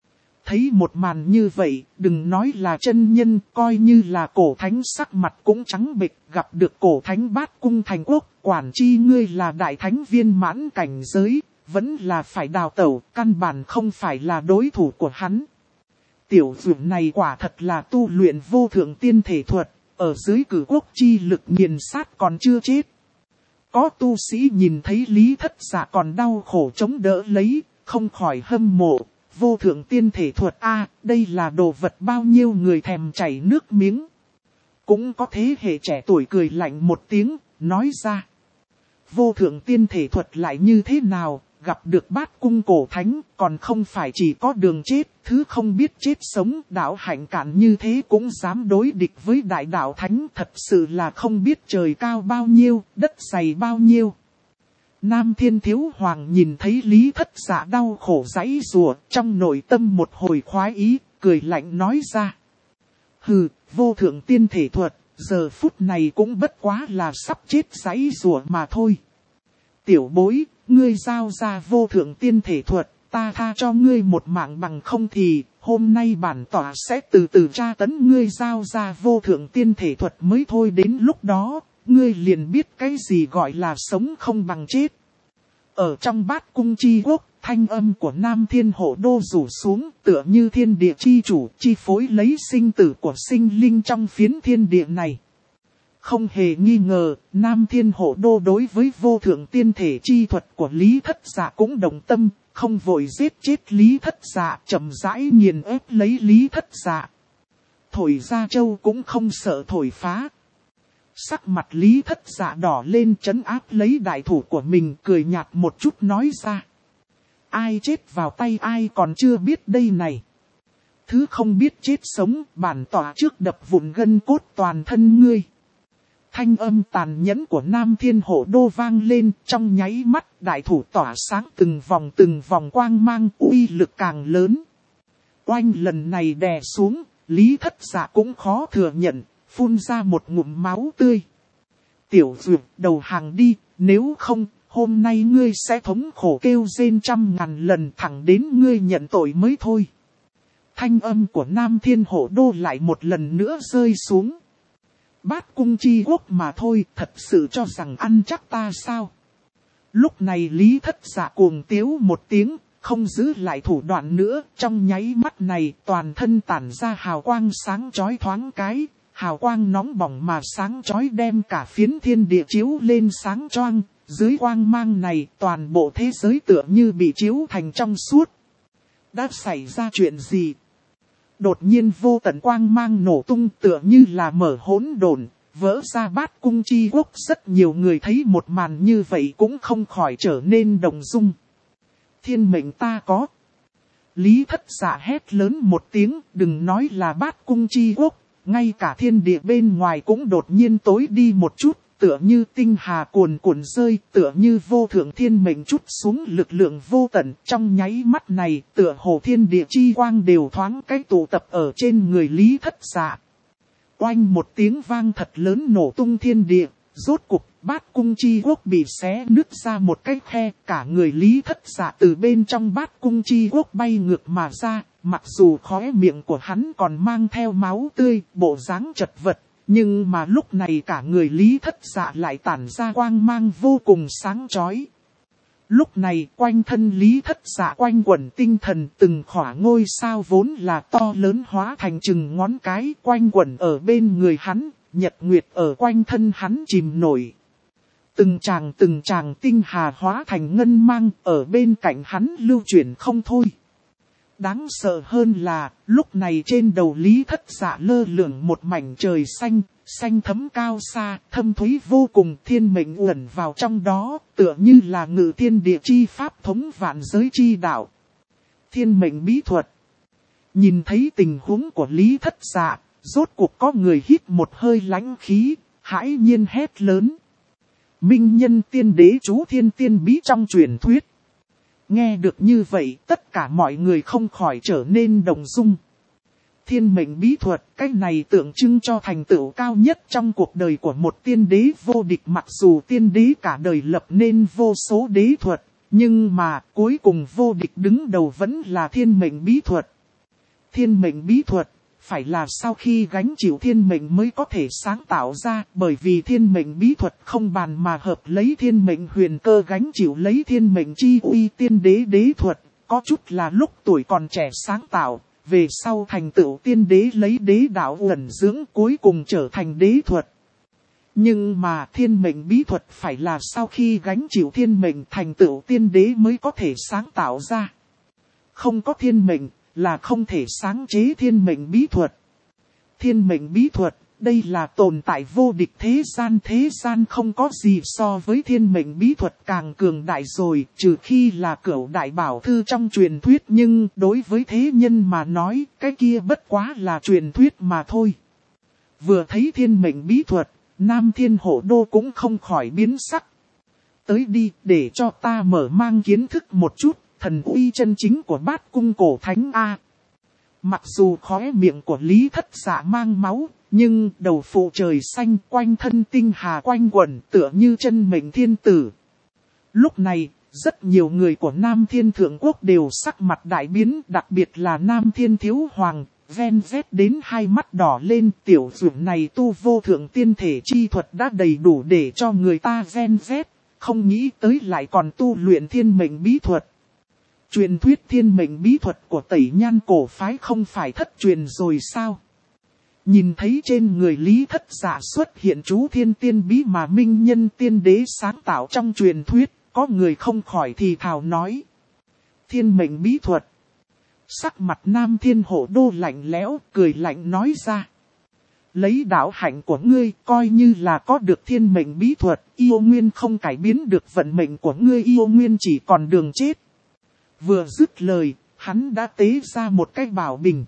Thấy một màn như vậy, đừng nói là chân nhân, coi như là cổ thánh sắc mặt cũng trắng bệch, gặp được cổ thánh bát cung thành quốc, quản chi ngươi là đại thánh viên mãn cảnh giới, vẫn là phải đào tẩu, căn bản không phải là đối thủ của hắn. Tiểu dược này quả thật là tu luyện vô thượng tiên thể thuật, ở dưới cử quốc chi lực nghiền sát còn chưa chết. Có tu sĩ nhìn thấy Lý Thất Dạ còn đau khổ chống đỡ lấy, không khỏi hâm mộ. Vô thượng tiên thể thuật đây là đồ vật bao nhiêu người thèm chảy nước miếng. Cũng có thế hệ trẻ tuổi cười lạnh một tiếng, nói ra. Vô thượng tiên thể thuật lại như thế nào, gặp được Bát Cung cổ thánh, còn không phải chỉ có đường chết, thứ không biết chết sống, đạo hạnh cạn như thế cũng dám đối địch với đại đạo thánh, thật sự là không biết trời cao bao nhiêu, đất dày bao nhiêu. Nam Thiên Thiếu Hoàng nhìn thấy Lý Thất Dạ đau khổ giãy giụa, trong nội tâm một hồi khoái ý, cười lạnh nói ra. Hừ, vô thượng tiên thể thuật, giờ phút này cũng bất quá là sắp chết giãy giụa mà thôi. Tiểu bối, ngươi giao ra vô thượng tiên thể thuật, ta tha cho ngươi một mạng, bằng không thì, hôm nay bản tỏa sẽ từ từ tra tấn ngươi giao ra vô thượng tiên thể thuật mới thôi, đến lúc đó, ngươi liền biết cái gì gọi là sống không bằng chết. Ở trong Bát Cung chi quốc, thanh âm của Nam Thiên Hộ Đô rủ xuống, tựa như thiên địa chi chủ chi phối lấy sinh tử của sinh linh trong phiến thiên địa này. Không hề nghi ngờ, Nam Thiên Hộ Đô đối với vô thượng tiên thể chi thuật của Lý Thất Dạ cũng đồng tâm, không vội giết chết Lý Thất Dạ, chậm rãi nghiền ép lấy Lý Thất Dạ. Thổi ra châu cũng không sợ thổi phá. Sắc mặt Lý Thất Dạ đỏ lên, trấn áp lấy đại thủ của mình, cười nhạt một chút nói ra. Ai chết vào tay ai còn chưa biết đây này. Thứ không biết chết sống, bản tỏa trước đập vụn gân cốt toàn thân ngươi. Thanh âm tàn nhẫn của Nam Thiên Hộ Đô vang lên, trong nháy mắt đại thủ tỏa sáng từng vòng quang mang, uy lực càng lớn. Oanh lần này đè xuống, Lý Thất Dạ cũng khó thừa nhận, phun ra một ngụm máu tươi. Tiểu dược, đầu hàng đi, nếu không, hôm nay ngươi sẽ thống khổ kêu rên 100.000 lần, thẳng đến ngươi nhận tội mới thôi. Thanh âm của Nam Thiên Hộ Đô lại một lần nữa rơi xuống. Bát Cung chi quốc mà thôi, thật sự cho rằng ăn chắc ta sao? Lúc này Lý Thất Dạ cuồng tiếu một tiếng, không giữ lại thủ đoạn nữa, trong nháy mắt này toàn thân tản ra hào quang sáng chói thoáng cái, hào quang nóng bỏng mà sáng chói đem cả phiến thiên địa chiếu lên sáng choang, dưới quang mang này toàn bộ thế giới tựa như bị chiếu thành trong suốt. Đã xảy ra chuyện gì? Đột nhiên vô tận quang mang nổ tung tựa như là mở hỗn độn, vỡ ra Bát Cung chi quốc. Rất nhiều người thấy một màn như vậy cũng không khỏi trở nên động dung. Thiên mệnh ta có. Lý Thất Dạ hét lớn một tiếng, đừng nói là Bát Cung chi quốc, ngay cả thiên địa bên ngoài cũng đột nhiên tối đi một chút, tựa như tinh hà cuồn cuộn rơi, tựa như vô thượng thiên mệnh chút xuống lực lượng vô tận. Trong nháy mắt này, tựa hồ thiên địa chi quang đều thoáng cái tụ tập ở trên người Lý Thất Dạ. Oanh một tiếng vang thật lớn nổ tung thiên địa, rốt cục Bát Cung chi quốc bị xé nứt ra một cái khe, cả người Lý Thất Dạ từ bên trong Bát Cung chi quốc bay ngược mà ra, mặc dù khóe miệng của hắn còn mang theo máu tươi, bộ dáng chật vật. Nhưng mà lúc này cả người Lý Thất Dạ lại tản ra quang mang vô cùng sáng chói. Lúc này quanh thân Lý Thất Dạ quanh quẩn tinh thần, từng khỏa ngôi sao vốn là to lớn hóa thành chừng ngón cái quanh quẩn ở bên người hắn, nhật nguyệt ở quanh thân hắn chìm nổi. Từng tràng tinh hà hóa thành ngân mang ở bên cạnh hắn lưu chuyển không thôi. Đáng sợ hơn là, lúc này trên đầu Lý Thất Dạ lơ lửng một mảnh trời xanh, xanh thấm cao xa, thâm thúy vô cùng, thiên mệnh ẩn vào trong đó, tựa như là ngự thiên địa chi pháp thống vạn giới chi đạo. Thiên mệnh bí thuật. Nhìn thấy tình huống của Lý Thất Dạ, rốt cuộc có người hít một hơi lãnh khí, hãi nhiên hét lớn. Minh nhân tiên đế chú thiên tiên bí trong truyền thuyết. Nghe được như vậy, tất cả mọi người không khỏi trở nên động dung. Thiên mệnh bí thuật, cái này tượng trưng cho thành tựu cao nhất trong cuộc đời của một tiên đế vô địch. Mặc dù tiên đế cả đời lập nên vô số đế thuật, nhưng mà cuối cùng vô địch đứng đầu vẫn là thiên mệnh bí thuật. Thiên mệnh bí thuật, phải là sau khi gánh chịu thiên mệnh mới có thể sáng tạo ra, bởi vì thiên mệnh bí thuật không bàn mà hợp lấy thiên mệnh huyền cơ gánh chịu lấy thiên mệnh chi uy tiên đế đế thuật, có chút là lúc tuổi còn trẻ sáng tạo, về sau thành tựu tiên đế lấy đế đạo ẩn dưỡng cuối cùng trở thành đế thuật. Nhưng mà thiên mệnh bí thuật phải là sau khi gánh chịu thiên mệnh thành tựu tiên đế mới có thể sáng tạo ra. Không có thiên mệnh là không thể sáng chế thiên mệnh bí thuật. Thiên mệnh bí thuật, đây là tồn tại vô địch thế gian không có gì so với thiên mệnh bí thuật càng cường đại rồi, trừ khi là cửu đại bảo thư trong truyền thuyết, nhưng đối với thế nhân mà nói, cái kia bất quá là truyền thuyết mà thôi. Vừa thấy thiên mệnh bí thuật, Nam Thiên Hổ Đô cũng không khỏi biến sắc. Tới đi, để cho ta mở mang kiến thức một chút, thần uy chân chính của Bát Cung Cổ Thánh A. Mặc dù khóe miệng của Lý Thất Dạ mang máu, nhưng đầu phụ trời xanh quanh thân tinh hà quanh quẩn tựa như chân mệnh thiên tử. Lúc này, rất nhiều người của Nam Thiên Thượng Quốc đều sắc mặt đại biến, đặc biệt là Nam Thiên Thiếu Hoàng, ven vét đến hai mắt đỏ lên. Tiểu dưỡng này tu vô thượng tiên thể chi thuật đã đầy đủ để cho người ta ven vét, không nghĩ tới lại còn tu luyện thiên mệnh bí thuật. Truyền thuyết thiên mệnh bí thuật của Tẩy Nhan cổ phái không phải thất truyền rồi sao? Nhìn thấy trên người Lý Thất Dạ xuất hiện chú thiên tiên bí mà minh nhân tiên đế sáng tạo trong truyền thuyết, có người không khỏi thì thào nói. Thiên mệnh bí thuật. Sắc mặt Nam Thiên Hổ Đô lạnh lẽo, cười lạnh nói ra. Lấy đạo hạnh của ngươi coi như là có được thiên mệnh bí thuật, yêu nguyên không cải biến được vận mệnh của ngươi, yêu nguyên chỉ còn đường chết. Vừa dứt lời, hắn đã tế ra một cái bảo bình.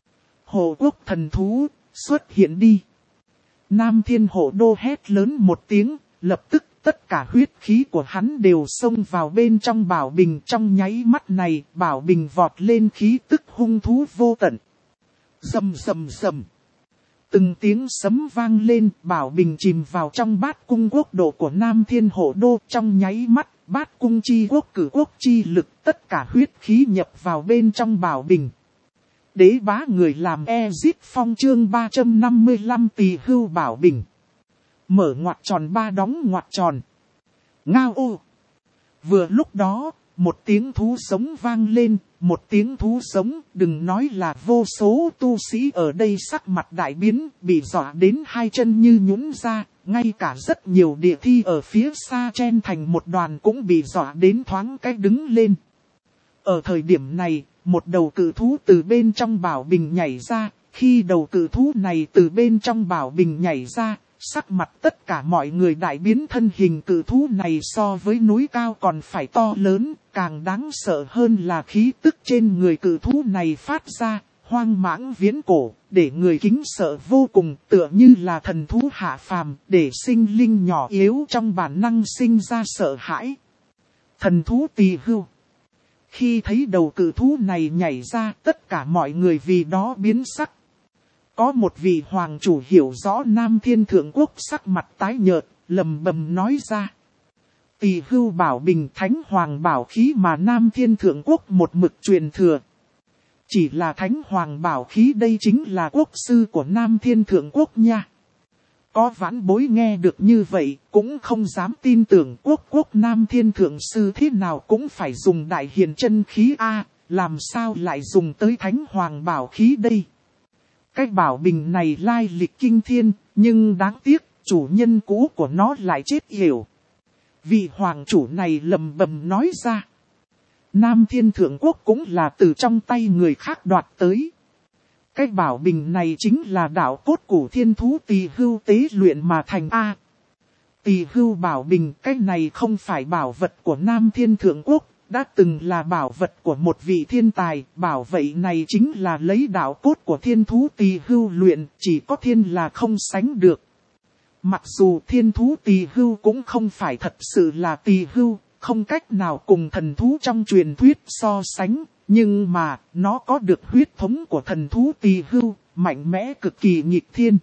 Hộ quốc thần thú, xuất hiện đi. Nam Thiên Hổ Đô hét lớn một tiếng, lập tức tất cả huyết khí của hắn đều xông vào bên trong bảo bình. Trong nháy mắt này, bảo bình vọt lên khí tức hung thú vô tận. Rầm rầm rầm. Từng tiếng sấm vang lên, bảo bình chìm vào trong Bát Cung quốc độ của Nam Thiên Hổ Đô. Trong nháy mắt, Bát Cung chi quốc cử quốc chi lực, tất cả huyết khí nhập vào bên trong bảo bình. Đế bá người làm Ezit Phong chương 355 Tỳ Hưu bảo bình. Mở ngoặc tròn ba đóng ngoặc tròn. Ngao ô. Vừa lúc đó, một tiếng thú sống vang lên, một tiếng thú sống, đừng nói là vô số tu sĩ ở đây sắc mặt đại biến, bị dọa đến hai chân như nhũn ra, ngay cả rất nhiều địa thi ở phía xa chen thành một đoàn cũng bị dọa đến thoáng cái đứng lên. Ở thời điểm này, một đầu cự thú từ bên trong bảo bình nhảy ra, khi đầu cự thú này từ bên trong bảo bình nhảy ra, sắc mặt tất cả mọi người đại biến. Thân hình cự thú này so với núi cao còn phải to lớn, càng đáng sợ hơn là khí tức trên người cự thú này phát ra, hoang mãng viễn cổ, để người kính sợ vô cùng, tựa như là thần thú hạ phàm, để sinh linh nhỏ yếu trong bản năng sinh ra sợ hãi. Thần thú Tỳ Hưu. Khi thấy đầu cự thú này nhảy ra, tất cả mọi người vì đó biến sắc. Có một vị hoàng chủ hiểu rõ Nam Thiên Thượng Quốc sắc mặt tái nhợt, lầm bầm nói ra. Tỳ Hưu bảo bình thánh hoàng bảo khí mà Nam Thiên Thượng Quốc một mực truyền thừa. Chỉ là thánh hoàng bảo khí đây chính là quốc sư của Nam Thiên Thượng Quốc nha. Có vãn bối nghe được như vậy, cũng không dám tin tưởng quốc Nam Thiên Thượng Sư thế nào cũng phải dùng đại hiền chân khí A, làm sao lại dùng tới thánh hoàng bảo khí đây. Cái bảo bình này lai lịch kinh thiên, nhưng đáng tiếc, chủ nhân cũ của nó lại chết yểu. Vị hoàng chủ này lầm bầm nói ra. Nam Thiên Thượng Quốc cũng là từ trong tay người khác đoạt tới. Cái bảo bình này chính là đạo cốt của thiên thú Tỳ Hưu tế luyện mà thành A. Tỳ Hưu bảo bình, cái này không phải bảo vật của Nam Thiên Thượng Quốc, đã từng là bảo vật của một vị thiên tài. Bảo vậy này chính là lấy đạo cốt của thiên thú Tỳ Hưu luyện, chỉ có thiên là không sánh được. Mặc dù thiên thú Tỳ Hưu cũng không phải thật sự là Tỳ Hưu, không cách nào cùng thần thú trong truyền thuyết so sánh. Nhưng mà, nó có được huyết thống của thần thú Tỳ Hưu, mạnh mẽ cực kỳ nghịch thiên.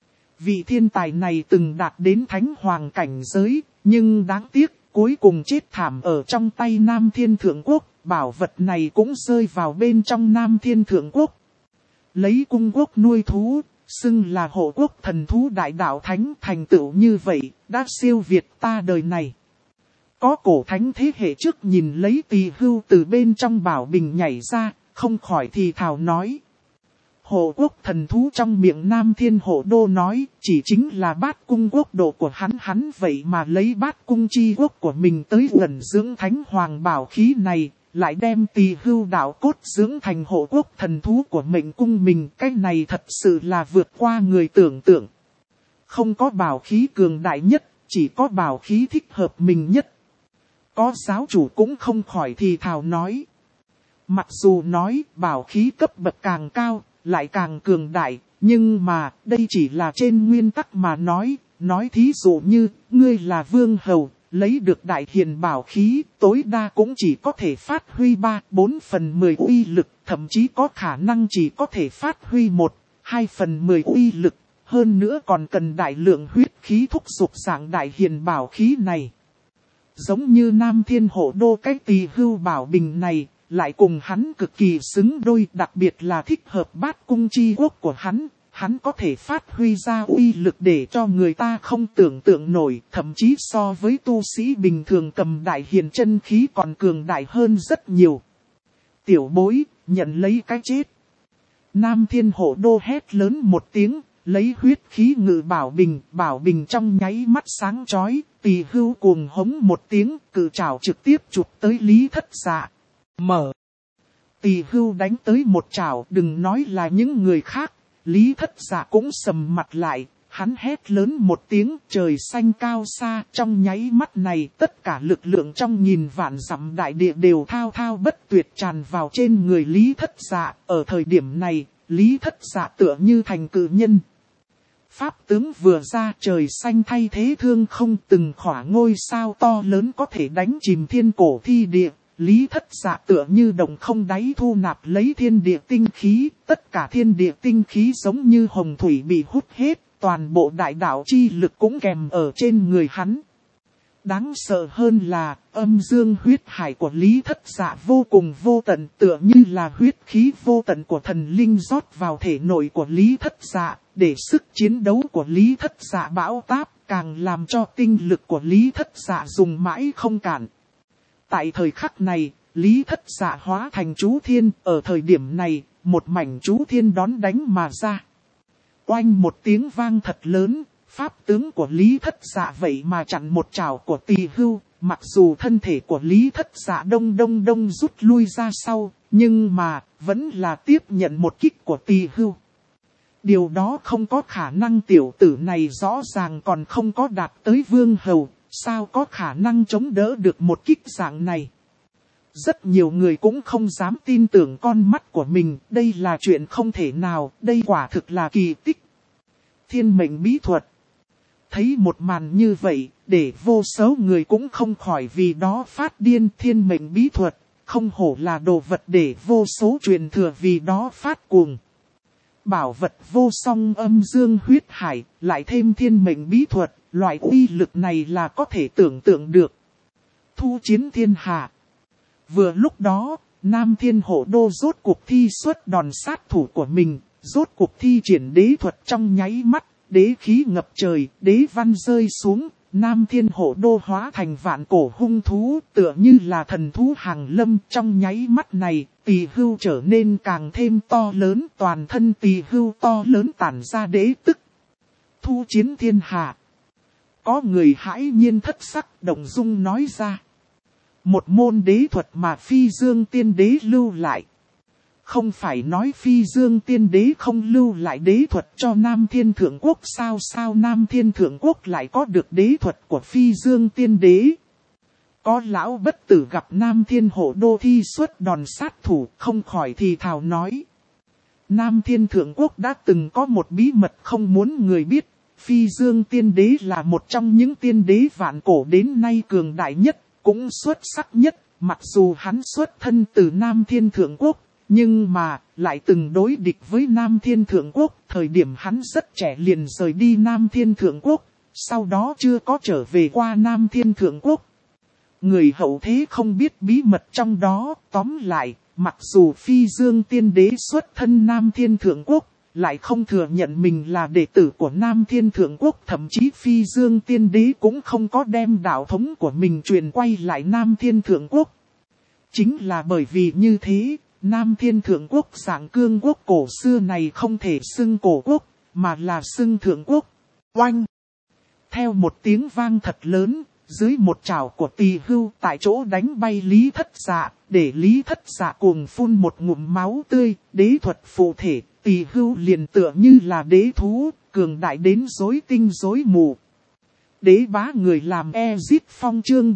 Vị thiên tài này từng đạt đến thánh hoàng cảnh giới, nhưng đáng tiếc, cuối cùng chết thảm ở trong tay Nam Thiên Thượng Quốc, bảo vật này cũng rơi vào bên trong Nam Thiên Thượng Quốc. lấy cung quốc nuôi thú, xưng là hộ quốc thần thú đại đạo thánh, thành tựu như vậy, đã siêu việt ta đời này. Có cổ thánh thế hệ trước nhìn lấy Tỳ Hưu từ bên trong bảo bình nhảy ra, không khỏi thì thào nói. Hộ quốc thần thú trong miệng Nam Thiên Hộ Đô nói, chỉ chính là Bát Cung quốc độ của hắn vậy mà lấy Bát Cung chi quốc của mình tới gần dưỡng thánh hoàng bảo khí này, lại đem Tỳ Hưu đạo cốt dưỡng thành hộ quốc thần thú của mệnh cung mình. Cái này thật sự là vượt qua người tưởng tượng. Không có bảo khí cường đại nhất, chỉ có bảo khí thích hợp mình nhất. Có giáo chủ cũng không khỏi thì thào nói. Mặc dù nói bảo khí cấp bậc càng cao, lại càng cường đại, nhưng mà đây chỉ là trên nguyên tắc mà nói thí dụ như, ngươi là vương hầu, lấy được đại hiền bảo khí, tối đa cũng chỉ có thể phát huy 3/4 uy lực, thậm chí có khả năng chỉ có thể phát huy 1/2 uy lực, hơn nữa còn cần đại lượng huyết khí thúc giục dạng đại hiền bảo khí này. Giống như Nam Thiên Hộ Đô cái Tỳ Hưu bảo bình này, lại cùng hắn cực kỳ xứng đôi, đặc biệt là thích hợp Bát Cung chi quốc của hắn có thể phát huy ra uy lực để cho người ta không tưởng tượng nổi, thậm chí so với tu sĩ bình thường cầm đại hiền chân khí còn cường đại hơn rất nhiều. Tiểu bối, nhận lấy cái chết. Nam Thiên Hộ Đô hét lớn một tiếng, lấy huyết khí ngự bảo bình trong nháy mắt sáng chói, Tỳ Hưu cuồng hống một tiếng, cự trảo trực tiếp chụp tới Lý Thất Dạ. Mở. Tỳ Hưu đánh tới một trảo, đừng nói là những người khác, Lý Thất Dạ cũng sầm mặt lại, hắn hét lớn một tiếng, trời xanh cao xa, trong nháy mắt này tất cả lực lượng trong nghìn vạn dặm đại địa đều thao thao bất tuyệt tràn vào trên người Lý Thất Dạ. Ở thời điểm này, Lý Thất Dạ tựa như thành cự nhân. Pháp tướng vừa ra, trời xanh thay thế thương không, từng khỏa ngôi sao to lớn có thể đánh chìm thiên cổ thi địa. Lý Thất Dạ tựa như đồng không đáy thu nạp lấy thiên địa tinh khí, tất cả thiên địa tinh khí giống như hồng thủy bị hút hết, toàn bộ đại đạo chi lực cũng kèm ở trên người hắn. Đáng sợ hơn là, âm dương huyết hải của Lý Thất Dạ vô cùng vô tận, tựa như là huyết khí vô tận của thần linh rót vào thể nội của Lý Thất Dạ, để sức chiến đấu của Lý Thất Dạ bão táp, càng làm cho tinh lực của Lý Thất Dạ dùng mãi không cạn. Tại thời khắc này, Lý Thất Dạ hóa thành chú thiên, ở thời điểm này, một mảnh chú thiên đón đánh mà ra. Oanh một tiếng vang thật lớn, pháp tướng của Lý Thất Dạ vậy mà chặn một trảo của Tỳ Hưu, mặc dù thân thể của Lý Thất Dạ đông rút lui ra sau, nhưng mà, vẫn là tiếp nhận một kích của Tỳ Hưu. Điều đó không có khả năng, tiểu tử này rõ ràng còn không có đạt tới vương hầu. Sao có khả năng chống đỡ được một kích dạng này? Rất nhiều người cũng không dám tin tưởng con mắt của mình, đây là chuyện không thể nào, đây quả thực là kỳ tích. Thiên mệnh bí thuật. Thấy một màn như vậy, để vô số người cũng không khỏi vì đó phát điên. Thiên mệnh bí thuật, không hổ là đồ vật để vô số truyền thừa vì đó phát cuồng. Bảo vật vô song âm dương huyết hải, lại thêm thiên mệnh bí thuật. Loại uy lực này là có thể tưởng tượng được. Thu chiến thiên hạ. Vừa lúc đó, Nam Thiên Hộ Đô rốt cuộc thi xuất đòn sát thủ của mình, rốt cuộc thi triển đế thuật trong nháy mắt, đế khí ngập trời, đế văn rơi xuống, Nam Thiên Hộ Đô hóa thành vạn cổ hung thú, tựa như là thần thú hàng lâm. Trong nháy mắt này, Tỳ Hưu trở nên càng thêm to lớn, toàn thân Tỳ Hưu to lớn tản ra đế tức. Thu chiến thiên hạ. Có người hãi nhiên thất sắc, động dung nói ra. Một môn đế thuật mà Phi Dương Tiên Đế lưu lại. Không phải nói Phi Dương Tiên Đế không lưu lại đế thuật cho Nam Thiên Thượng Quốc sao Nam Thiên Thượng Quốc lại có được đế thuật của Phi Dương Tiên Đế. Có lão bất tử gặp Nam Thiên Hộ Đô thi xuất đòn sát thủ, không khỏi thì thào nói. Nam Thiên Thượng Quốc đã từng có một bí mật không muốn người biết. Phi Dương Tiên Đế là một trong những tiên đế vạn cổ đến nay cường đại nhất, cũng xuất sắc nhất, mặc dù hắn xuất thân từ Nam Thiên Thượng Quốc, nhưng mà lại từng đối địch với Nam Thiên Thượng Quốc, thời điểm hắn rất trẻ liền rời đi Nam Thiên Thượng Quốc, sau đó chưa có trở về qua Nam Thiên Thượng Quốc. Người hậu thế không biết bí mật trong đó, tóm lại, mặc dù Phi Dương Tiên Đế xuất thân Nam Thiên Thượng Quốc, lại không thừa nhận mình là đệ tử của Nam Thiên Thượng Quốc. Thậm chí Phi Dương Tiên Đế cũng không có đem đạo thống của mình truyền quay lại Nam Thiên Thượng Quốc. Chính là bởi vì như thế, Nam Thiên Thượng Quốc dạng cương quốc cổ xưa này không thể xưng cổ quốc, mà là xưng thượng quốc. Oanh! Theo một tiếng vang thật lớn, dưới một chảo của Tỳ Hưu tại chỗ đánh bay Lý Thất Dạ, để Lý Thất Dạ cuồng phun một ngụm máu tươi. Đế thuật phụ thể, Tỳ Hưu liền tựa như là đế thú, cường đại đến rối tinh rối mù. Đế bá người làm Ezit Phong chương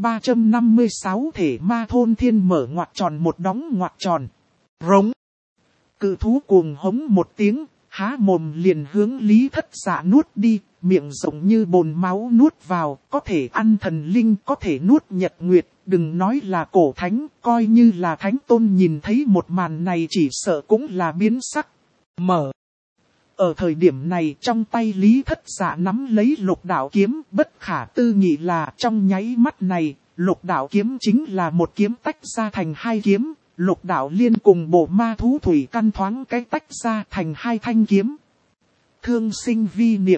356 thể ma thôn thiên mở ngoặc tròn một đóng ngoặc tròn. Rống! Cự thú cuồng hống một tiếng, há mồm liền hướng Lý Thất Dạ nuốt đi, miệng rộng như bồn máu nuốt vào, có thể ăn thần linh, có thể nuốt nhật nguyệt, đừng nói là cổ thánh, coi như là thánh tôn nhìn thấy một màn này chỉ sợ cũng là biến sắc. Mở! Ở thời điểm này trong tay Lý Thất Dạ nắm lấy lục đạo kiếm, bất khả tư nghị là trong nháy mắt này, lục đạo kiếm chính là một kiếm tách ra thành hai kiếm, lục đạo liên cùng bộ ma thú thủy căn thoáng cái tách ra thành hai thanh kiếm. Thương sinh vi niệm.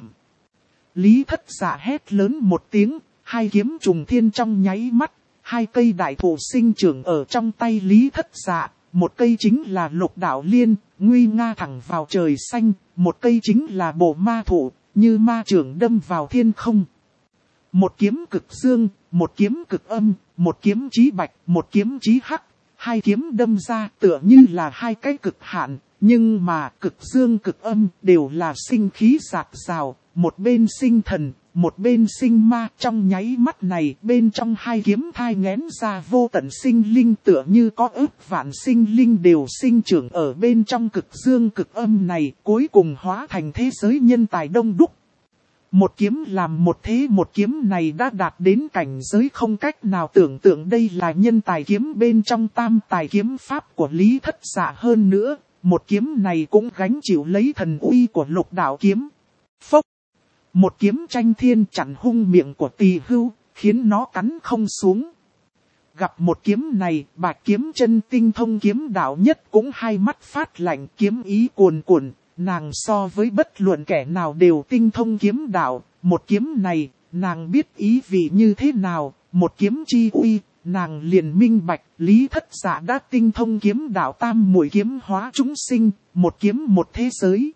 Lý Thất Dạ hét lớn một tiếng, hai kiếm trùng thiên trong nháy mắt, hai cây đại thụ sinh trưởng ở trong tay Lý Thất Dạ, một cây chính là lục đạo liên, nguy nga thẳng vào trời xanh, một cây chính là bộ ma thụ, như ma trưởng đâm vào thiên không. Một kiếm cực dương, một kiếm cực âm, một kiếm chí bạch, một kiếm chí hắc, hai kiếm đâm ra tựa như là hai cái cực hạn, nhưng mà cực dương cực âm đều là sinh khí rạc rào, một bên sinh thần, một bên sinh ma. Trong nháy mắt này bên trong hai kiếm thai nghén ra vô tận sinh linh, tựa như có ức vạn sinh linh đều sinh trưởng ở bên trong cực dương cực âm này, cuối cùng hóa thành thế giới nhân tài đông đúc. Một kiếm làm một thế, một kiếm này đã đạt đến cảnh giới không cách nào tưởng tượng. Đây là nhân tài kiếm bên trong tam tài kiếm pháp của Lý Thất Dạ. Hơn nữa, một kiếm này cũng gánh chịu lấy thần uy của lục đạo kiếm. Phốc! Một kiếm tranh thiên chặn hung miệng của Tỳ Hưu, khiến nó cắn không xuống. Gặp một kiếm này, Bạch Kiếm Chân tinh thông kiếm đạo nhất cũng hai mắt phát lạnh, kiếm ý cuồn cuộn. Nàng so với bất luận kẻ nào đều tinh thông kiếm đạo, một kiếm này, nàng biết ý vị như thế nào, một kiếm chi uy, nàng liền minh bạch. Lý Thất Dạ đã tinh thông kiếm đạo tam muội kiếm hóa chúng sinh, một kiếm một thế giới.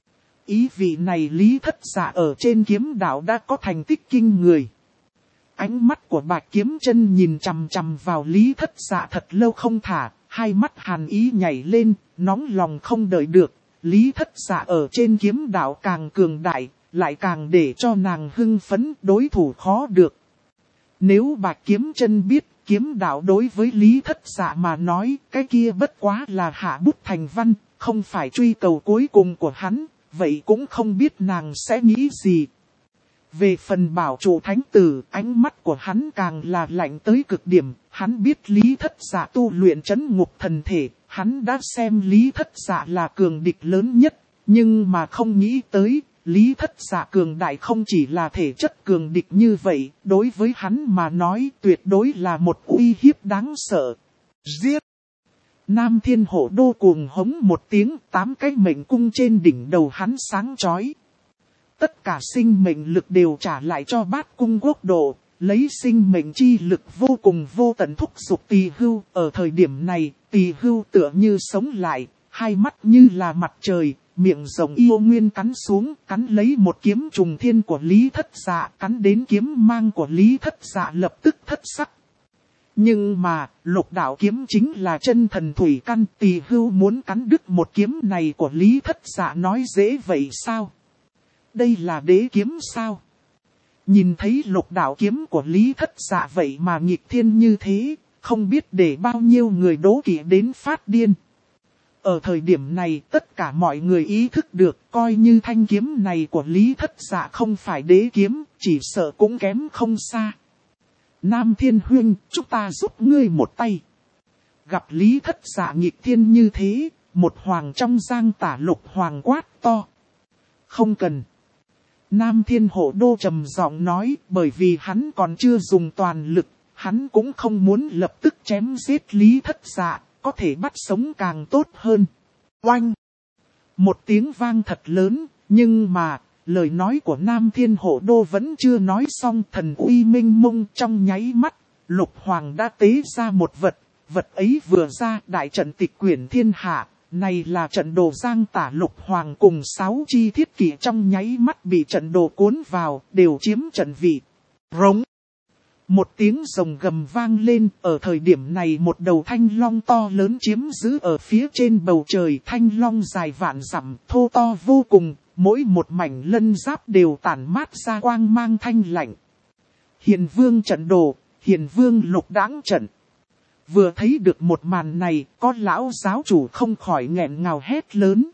Ý vị này Lý Thất Dạ ở trên kiếm đạo đã có thành tích kinh người. Ánh mắt của Bạch Kiếm Chân nhìn chằm chằm vào Lý Thất Dạ thật lâu không thả, hai mắt hàn ý nhảy lên, nóng lòng không đợi được. Lý Thất Dạ ở trên kiếm đạo càng cường đại, lại càng để cho nàng hưng phấn, đối thủ khó được. Nếu Bạch Kiếm Chân biết kiếm đạo đối với Lý Thất Dạ mà nói, cái kia bất quá là hạ bút thành văn, không phải truy cầu cuối cùng của hắn, vậy cũng không biết nàng sẽ nghĩ gì. Về phần bảo chủ thánh tử, ánh mắt của hắn càng là lạnh tới cực điểm, hắn biết Lý Thất Dạ tu luyện trấn ngục thần thể, hắn đã xem Lý Thất Dạ là cường địch lớn nhất, nhưng mà không nghĩ tới, Lý Thất Dạ cường đại không chỉ là thể chất cường địch như vậy, đối với hắn mà nói tuyệt đối là một uy hiếp đáng sợ. Giết! Nam Thiên Hổ Đô cuồng hống một tiếng, 8 cái mệnh cung trên đỉnh đầu hắn sáng chói. Tất cả sinh mệnh lực đều trả lại cho Bát Cung quốc độ, lấy sinh mệnh chi lực vô cùng vô tận thúc giục Tỳ Hưu. Ở thời điểm này, Tỳ Hưu tựa như sống lại, hai mắt như là mặt trời, miệng rộng yêu nguyên cắn xuống, cắn lấy một kiếm trùng thiên của Lý Thất Dạ, cắn đến kiếm mang của Lý Thất Dạ lập tức thất sắc. Nhưng mà, lục đạo kiếm chính là chân thần thủy căn, Tỳ Hưu muốn cắn đứt một kiếm này của Lý Thất Dạ nói dễ vậy sao? Đây là đế kiếm sao? Nhìn thấy lục đạo kiếm của Lý Thất Dạ vậy mà nghịch thiên như thế, không biết để bao nhiêu người đố kỵ đến phát điên. Ở thời điểm này tất cả mọi người ý thức được, coi như thanh kiếm này của Lý Thất Dạ không phải đế kiếm, chỉ sợ cũng kém không xa. Nam Thiên Huynh, chúng ta giúp ngươi một tay. Gặp Lý Thất Dạ nghịch thiên như thế, một hoàng trong giang tả lục hoàng quát to. Không cần. Nam Thiên Hổ Đô trầm giọng nói, bởi vì hắn còn chưa dùng toàn lực, hắn cũng không muốn lập tức chém giết Lý Thất Dạ, có thể bắt sống càng tốt hơn. Oanh! Một tiếng vang thật lớn, nhưng mà, lời nói của Nam Thiên Hổ Đô vẫn chưa nói xong, thần uy minh mông trong nháy mắt, Lục Hoàng đã tế ra một vật, vật ấy vừa ra đại trận tịch quyển thiên hạ, này là trận đồ Giang Tả. Lục Hoàng cùng 6 chi thiết kỵ trong nháy mắt bị trận đồ cuốn vào, đều chiếm trận vị. Rống! Một tiếng rồng gầm vang lên, ở thời điểm này một đầu thanh long to lớn chiếm giữ ở phía trên bầu trời. Thanh long dài vạn dặm, thô to vô cùng, mỗi một mảnh lân giáp đều tản mát ra quang mang thanh lạnh. Hiền Vương trận đồ, Hiền Vương lục đãng trận. Vừa thấy được một màn này, có lão giáo chủ không khỏi nghẹn ngào hét lớn.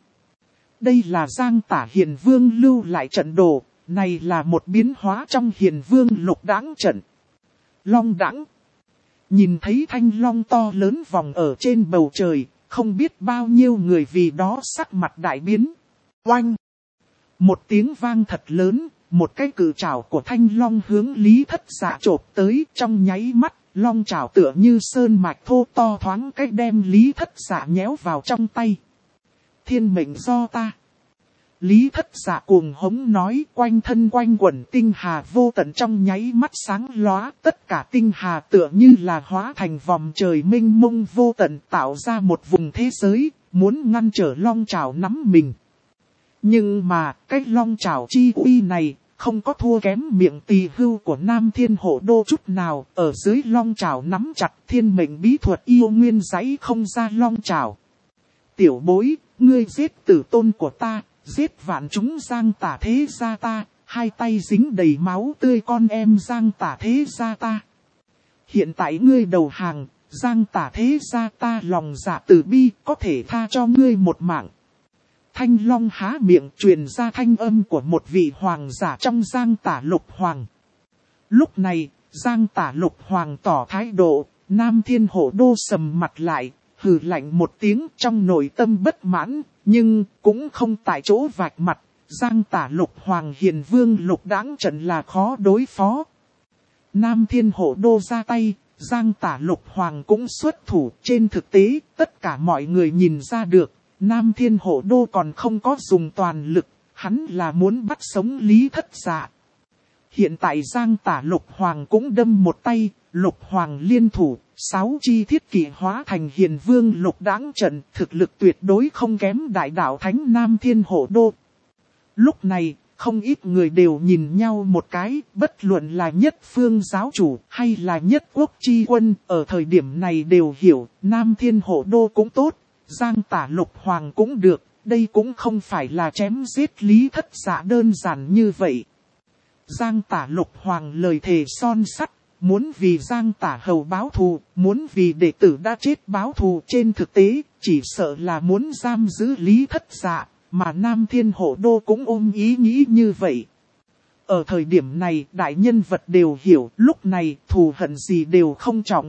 Đây là Giang Tả Hiền Vương lưu lại trận đồ, này là một biến hóa trong Hiền Vương lục đãng trận. Long đãng. Nhìn thấy thanh long to lớn vòng ở trên bầu trời, không biết bao nhiêu người vì đó sắc mặt đại biến. Oanh! Một tiếng vang thật lớn, một cái cự trảo của thanh long hướng Lý Thất Dạ chộp tới. Trong nháy mắt, long trảo tựa như sơn mạch thô to thoáng cách đem Lý Thất Dạ nhéo vào trong tay. Thiên mệnh do ta. Lý Thất Dạ cuồng hống nói, quanh thân quanh quẩn tinh hà vô tận trong nháy mắt sáng lóa. Tất cả tinh hà tựa như là hóa thành vòng trời mênh mông vô tận, tạo ra một vùng thế giới, muốn ngăn trở long trảo nắm mình. Nhưng mà, cái long trảo chi uy này, không có thua kém miệng tỳ hưu của Nam Thiên Hổ Đô chút nào. Ở dưới long trảo nắm chặt thiên mệnh bí thuật yêu nguyên giãy không ra long trảo. Tiểu bối, ngươi giết tử tôn của ta, giết vạn chúng Giang Tả thế gia ta, hai tay dính đầy máu tươi con em Giang Tả thế gia ta. Hiện tại ngươi đầu hàng, Giang Tả thế gia ta lòng dạ từ bi, có thể tha cho ngươi một mạng. Thanh long há miệng truyền ra thanh âm của một vị hoàng giả trong Giang Tả Lục Hoàng. Lúc này, Giang Tả Lục Hoàng tỏ thái độ, Nam Thiên Hổ Đô sầm mặt lại, hừ lạnh một tiếng trong nội tâm bất mãn, nhưng cũng không tại chỗ vạch mặt. Giang Tả Lục Hoàng Hiền Vương lục đãng trận là khó đối phó. Nam Thiên Hổ Đô ra tay, Giang Tả Lục Hoàng cũng xuất thủ. Trên thực tế, tất cả mọi người nhìn ra được, Nam Thiên Hổ Đô còn không có dùng toàn lực, hắn là muốn bắt sống Lý Thất Dạ. Hiện tại Giang Tả Lục Hoàng cũng đâm một tay, Lục Hoàng liên thủ, 6 chi thiết kỵ hóa thành Hiền Vương lục đãng trận, thực lực tuyệt đối không kém đại đạo thánh Nam Thiên Hổ Đô. Lúc này, không ít người đều nhìn nhau một cái, bất luận là Nhất Phương giáo chủ hay là Nhất Quốc chi quân, ở thời điểm này đều hiểu, Nam Thiên Hổ Đô cũng tốt, Giang Tả Lục Hoàng cũng được, đây cũng không phải là chém giết Lý Thất Dạ đơn giản như vậy. Giang Tả Lục Hoàng lời thề son sắt, muốn vì Giang Tả Hầu báo thù, muốn vì đệ tử đã chết báo thù. Trên thực tế, chỉ sợ là muốn giam giữ Lý Thất Dạ, mà Nam Thiên Hổ Đô cũng ôm ý nghĩ như vậy. Ở thời điểm này, đại nhân vật đều hiểu, lúc này thù hận gì đều không trọng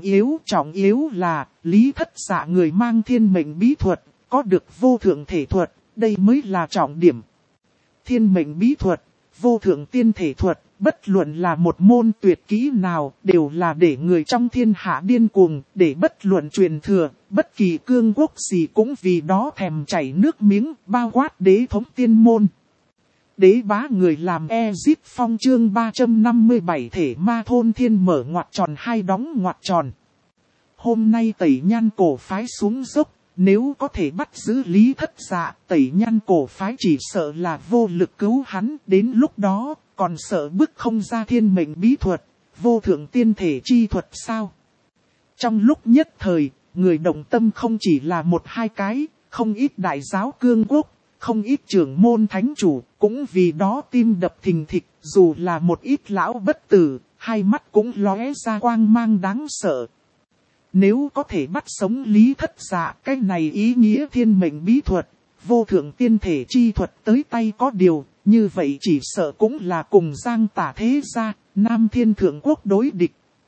yếu là Lý Thất Dạ người mang thiên mệnh bí thuật, có được vô thượng thể thuật, đây mới là trọng điểm. Thiên mệnh bí thuật, vô thượng tiên thể thuật, bất luận là một môn tuyệt kỹ nào, đều là để người trong thiên hạ điên cuồng, để bất luận truyền thừa, bất kỳ cương quốc gì cũng vì đó thèm chảy nước miếng, bao quát đế thống tiên môn. Đế bá người làm Ezip Phong chương 357 thể ma thôn thiên mở ngoặc tròn hai đóng ngoặc tròn. Hôm nay Tẩy Nhan cổ phái xuống dốc, nếu có thể bắt giữ Lý Thất Dạ, Tẩy Nhan cổ phái chỉ sợ là vô lực cứu hắn, đến lúc đó, còn sợ bức không ra thiên mệnh bí thuật, vô thượng tiên thể chi thuật sao? Trong lúc nhất thời, người động tâm không chỉ là một hai cái, không ít đại giáo cương quốc, không ít trưởng môn thánh chủ, cũng vì đó tim đập thình thịch, dù là một ít lão bất tử, hai mắt cũng lóe ra quang mang đáng sợ. Nếu có thể bắt sống Lý Thất Dạ, cái này ý nghĩa thiên mệnh bí thuật, vô thượng tiên thể chi thuật tới tay có điều, như vậy chỉ sợ cũng là cùng Giang Tả thế gia, Nam Thiên Thượng Quốc đối địch.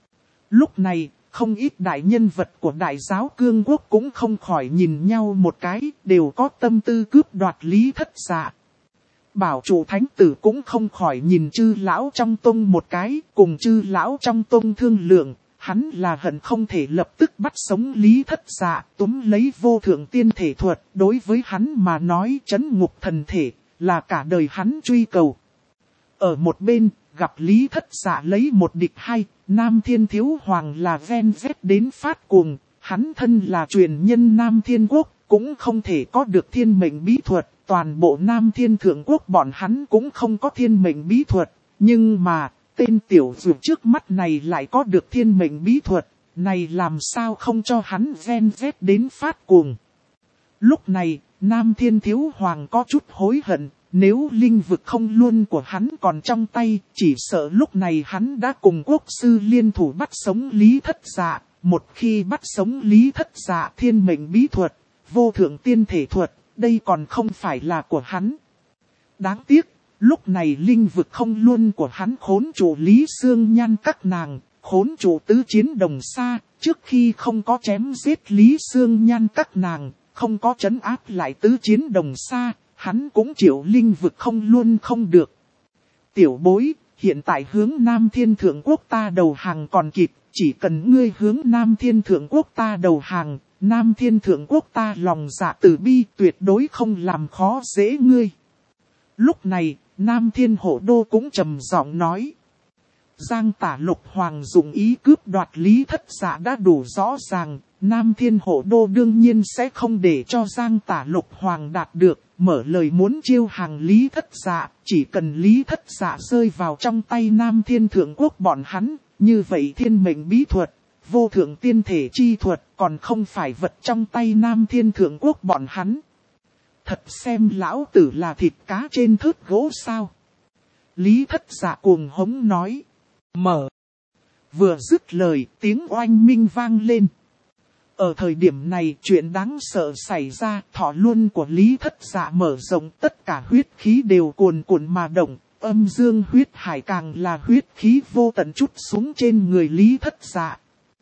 Lúc này, không ít đại nhân vật của đại giáo cương quốc cũng không khỏi nhìn nhau một cái, đều có tâm tư cướp đoạt Lý Thất Dạ. Bảo chủ thánh tử cũng không khỏi nhìn chư lão trong tông một cái, cùng chư lão trong tông thương lượng, hắn là hận không thể lập tức bắt sống Lý Thất Dạ, túm lấy vô thượng tiên thể thuật, đối với hắn mà nói trấn ngục thần thể, là cả đời hắn truy cầu. Ở một bên, gặp Lý Thất Dạ lấy một địch hai, Nam Thiên Thiếu Hoàng là ven vét đến phát cuồng, hắn thân là truyền nhân Nam Thiên Quốc, cũng không thể có được thiên mệnh bí thuật, toàn bộ Nam Thiên Thượng Quốc bọn hắn cũng không có thiên mệnh bí thuật, nhưng mà, tên tiểu dược trước mắt này lại có được thiên mệnh bí thuật, này làm sao không cho hắn ven vét đến phát cuồng. Lúc này, Nam Thiên Thiếu Hoàng có chút hối hận, nếu linh vực không luôn của hắn còn trong tay, chỉ sợ lúc này hắn đã cùng quốc sư liên thủ bắt sống Lý Thất Dạ. Một khi bắt sống Lý Thất Dạ, thiên mệnh bí thuật, vô thượng tiên thể thuật, đây còn không phải là của hắn. Đáng tiếc, lúc này linh vực không luôn của hắn khốn trụ Lý Sương Nhan các nàng, khốn trụ tứ chiến đồng xa, trước khi không có chém giết Lý Sương Nhan các nàng, không có trấn áp lại tứ chiến đồng xa, hắn cũng chịu linh vực không luôn không được. Tiểu bối, hiện tại hướng Nam Thiên Thượng Quốc ta đầu hàng còn kịp, chỉ cần ngươi hướng Nam Thiên Thượng Quốc ta đầu hàng, Nam Thiên Thượng Quốc ta lòng dạ từ bi tuyệt đối không làm khó dễ ngươi. Lúc này, Nam Thiên Hổ Đô cũng trầm giọng nói. Giang Tả Lục Hoàng dụng ý cướp đoạt Lý Thất Dạ đã đủ rõ ràng, Nam Thiên Hổ Đô đương nhiên sẽ không để cho Giang Tả Lục Hoàng đạt được, mở lời muốn chiêu hàng Lý Thất Dạ, chỉ cần Lý Thất Dạ rơi vào trong tay Nam Thiên Thượng Quốc bọn hắn, như vậy thiên mệnh bí thuật, vô thượng tiên thể chi thuật còn không phải vật trong tay Nam Thiên Thượng Quốc bọn hắn. Thật xem lão tử là thịt cá trên thớt gỗ sao? Lý Thất Dạ cuồng hống nói. Mở. Vừa dứt lời, tiếng oanh minh vang lên. Ở thời điểm này, chuyện đáng sợ xảy ra, thọ luân của Lý Thất Dạ mở rộng, tất cả huyết khí đều cuồn cuộn mà động, âm dương huyết hải càng là huyết khí vô tận chút xuống trên người Lý Thất Dạ.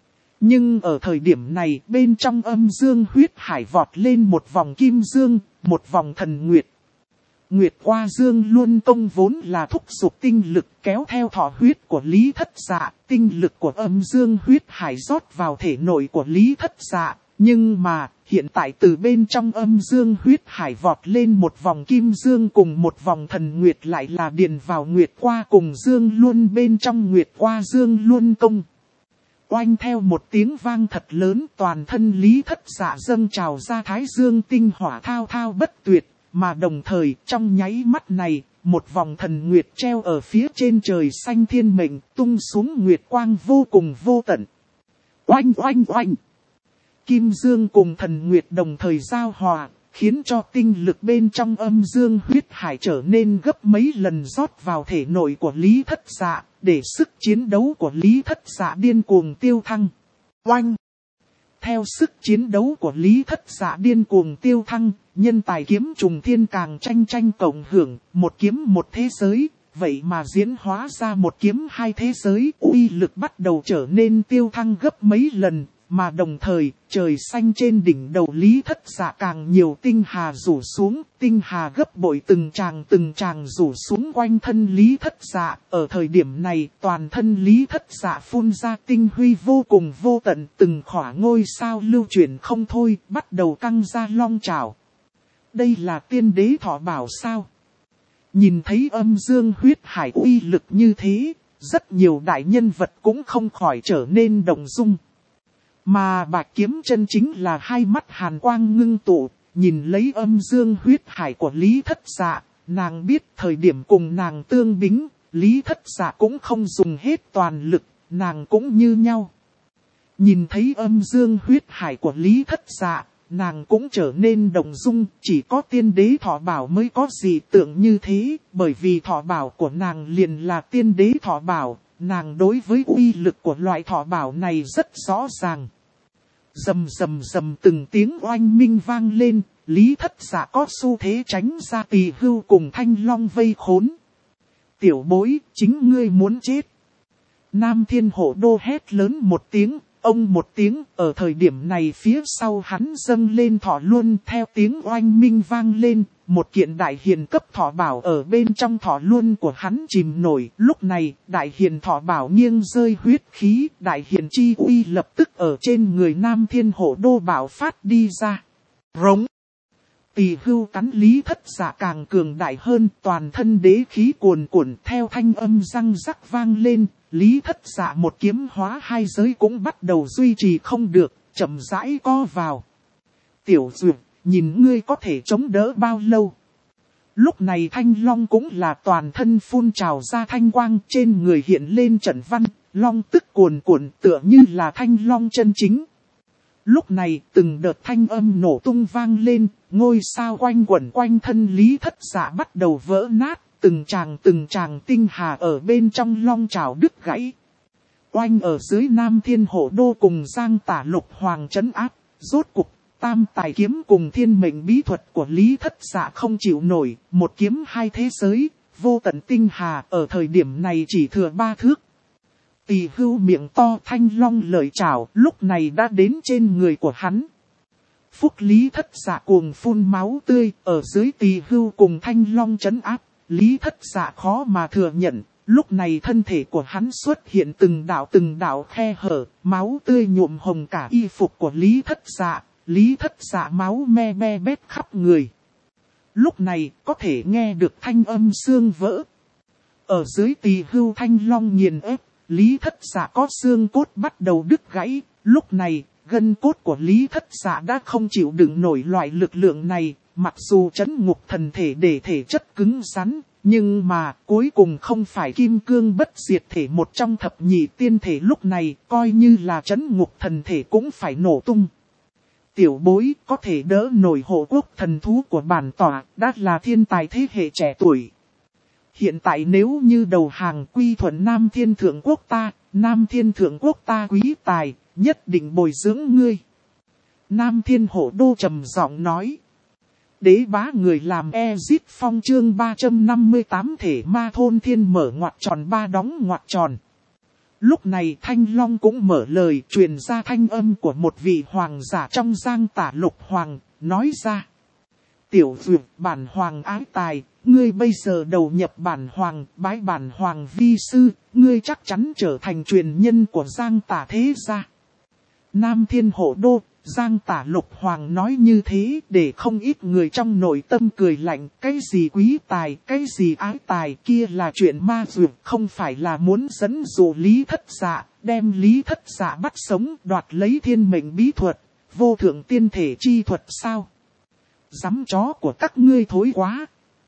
Nhưng ở thời điểm này, bên trong âm dương huyết hải vọt lên một vòng kim dương, một vòng thần nguyệt. Nguyệt qua dương luân công vốn là thúc giục tinh lực kéo theo thọ huyết của Lý Thất Dạ, tinh lực của âm dương huyết hải rót vào thể nội của Lý Thất Dạ, nhưng mà hiện tại từ bên trong âm dương huyết hải vọt lên một vòng kim dương cùng một vòng thần nguyệt lại là điền vào nguyệt qua cùng dương luân bên trong nguyệt qua dương luân công. Oanh theo một tiếng vang thật lớn, toàn thân Lý Thất Dạ dâng trào ra thái dương tinh hỏa thao thao bất tuyệt. Mà đồng thời trong nháy mắt này, một vòng thần nguyệt treo ở phía trên trời xanh thiên mệnh tung xuống nguyệt quang vô cùng vô tận. Oanh oanh oanh! Kim dương cùng thần nguyệt đồng thời giao hòa, khiến cho tinh lực bên trong âm dương huyết hải trở nên gấp mấy lần rót vào thể nội của Lý Thất Dạ, để sức chiến đấu của Lý Thất Dạ điên cuồng tiêu thăng. Oanh! Theo sức chiến đấu của Lý Thất Dạ điên cuồng tiêu thăng, nhân tài kiếm trùng thiên càng tranh cộng hưởng, một kiếm một thế giới, vậy mà diễn hóa ra một kiếm hai thế giới, uy lực bắt đầu trở nên tiêu thăng gấp mấy lần, mà đồng thời, trời xanh trên đỉnh đầu Lý Thất Dạ càng nhiều tinh hà rủ xuống, tinh hà gấp bội từng tràng rủ xuống quanh thân Lý Thất Dạ, ở thời điểm này toàn thân Lý Thất Dạ phun ra tinh huy vô cùng vô tận, từng khỏa ngôi sao lưu chuyển không thôi, bắt đầu căng ra long trào. Đây là tiên đế thọ bảo sao? Nhìn thấy âm dương huyết hải uy lực như thế, rất nhiều đại nhân vật cũng không khỏi trở nên động dung. Mà Bạch Kiếm Chân chính là hai mắt hàn quang ngưng tụ, nhìn lấy âm dương huyết hải của Lý Thất Dạ, nàng biết thời điểm cùng nàng tương bính, Lý Thất Dạ cũng không dùng hết toàn lực, nàng cũng như nhau. Nhìn thấy âm dương huyết hải của Lý Thất Dạ, nàng cũng trở nên động dung, chỉ có tiên đế thọ bảo mới có dị tượng như thế, bởi vì thọ bảo của nàng liền là tiên đế thọ bảo, nàng đối với uy lực của loại thọ bảo này rất rõ ràng. Rầm rầm rầm từng tiếng oanh minh vang lên, Lý Thất Dạ có xu thế tránh ra Tỳ Hưu cùng Thanh Long vây khốn. Tiểu bối, chính ngươi muốn chết. Nam Thiên Hổ Đô hét lớn một tiếng, Ông một tiếng, ở thời điểm này phía sau hắn dâng lên thỏ luân, theo tiếng oanh minh vang lên, một kiện đại hiền cấp thỏ bảo ở bên trong thỏ luân của hắn chìm nổi. Lúc này, đại hiền thỏ bảo nghiêng rơi huyết khí, đại hiền chi uy lập tức ở trên người Nam Thiên Hổ Đô bảo phát đi ra. Rống! Tỳ hưu cắn Lý Thất Dạ càng cường đại hơn, toàn thân đế khí cuồn cuộn theo thanh âm răng rắc vang lên. Lý Thất Dạ một kiếm hóa hai giới cũng bắt đầu duy trì không được, chậm rãi co vào. Tiểu Duyệt, nhìn ngươi có thể chống đỡ bao lâu? Lúc này Thanh Long cũng là toàn thân phun trào ra thanh quang, trên người hiện lên trận văn, long tức cuồn cuộn tựa như là Thanh Long chân chính. Lúc này từng đợt thanh âm nổ tung vang lên, ngôi sao quanh quẩn quanh thân Lý Thất Dạ bắt đầu vỡ nát. Từng tràng tinh hà ở bên trong long trào đứt gãy. Oanh ở dưới Nam Thiên Hổ Đô cùng Giang Tả Lục Hoàng trấn áp. Rốt cục, tam tài kiếm cùng thiên mệnh bí thuật của Lý Thất Dạ không chịu nổi. Một kiếm hai thế giới, vô tận tinh hà ở thời điểm này chỉ thừa 3 thước. Tỳ hưu miệng to thanh long lợi trảo lúc này đã đến trên người của hắn. Phúc Lý Thất Dạ cuồng phun máu tươi ở dưới tỳ hưu cùng thanh long trấn áp. Lý Thất Dạ khó mà thừa nhận, lúc này thân thể của hắn xuất hiện từng đạo khe hở, máu tươi nhuộm hồng cả y phục của Lý Thất Dạ máu me be bét khắp người. Lúc này có thể nghe được thanh âm xương vỡ. Ở dưới tỳ hưu thanh long nghiền ép, Lý Thất Dạ có xương cốt bắt đầu đứt gãy, lúc này gân cốt của Lý Thất Dạ đã không chịu đựng nổi loại lực lượng này. Mặc dù trấn ngục thần thể để thể chất cứng rắn, nhưng mà cuối cùng không phải kim cương bất diệt thể một trong thập nhị tiên thể lúc này, coi như là trấn ngục thần thể cũng phải nổ tung. Tiểu bối có thể đỡ nổi hộ quốc thần thú của bản tỏa, đã là thiên tài thế hệ trẻ tuổi. Hiện tại nếu như đầu hàng quy thuận Nam Thiên Thượng Quốc ta, Nam Thiên Thượng Quốc ta quý tài, nhất định bồi dưỡng ngươi. Nam Thiên Hổ Đô trầm giọng nói. Đế bá người làm Exit Phong chương 358 thể ma thôn thiên mở ngoặc tròn ba đóng ngoặc tròn. Lúc này Thanh Long cũng mở lời truyền ra thanh âm của một vị hoàng giả trong Giang Tả Lục Hoàng, nói ra. Tiểu Duyệt bản hoàng ái tài, ngươi bây giờ đầu nhập bản hoàng, bái bản hoàng vi sư, ngươi chắc chắn trở thành truyền nhân của Giang Tả thế gia. Nam Thiên Hổ Đô. Giang Tả Lục Hoàng nói như thế để không ít người trong nội tâm cười lạnh, cái gì quý tài, cái gì ái tài kia là chuyện ma dược, không phải là muốn dẫn dụ Lý Thất Dạ, đem Lý Thất Dạ bắt sống đoạt lấy thiên mệnh bí thuật, vô thượng tiên thể chi thuật sao? Dám chó của các ngươi thối quá.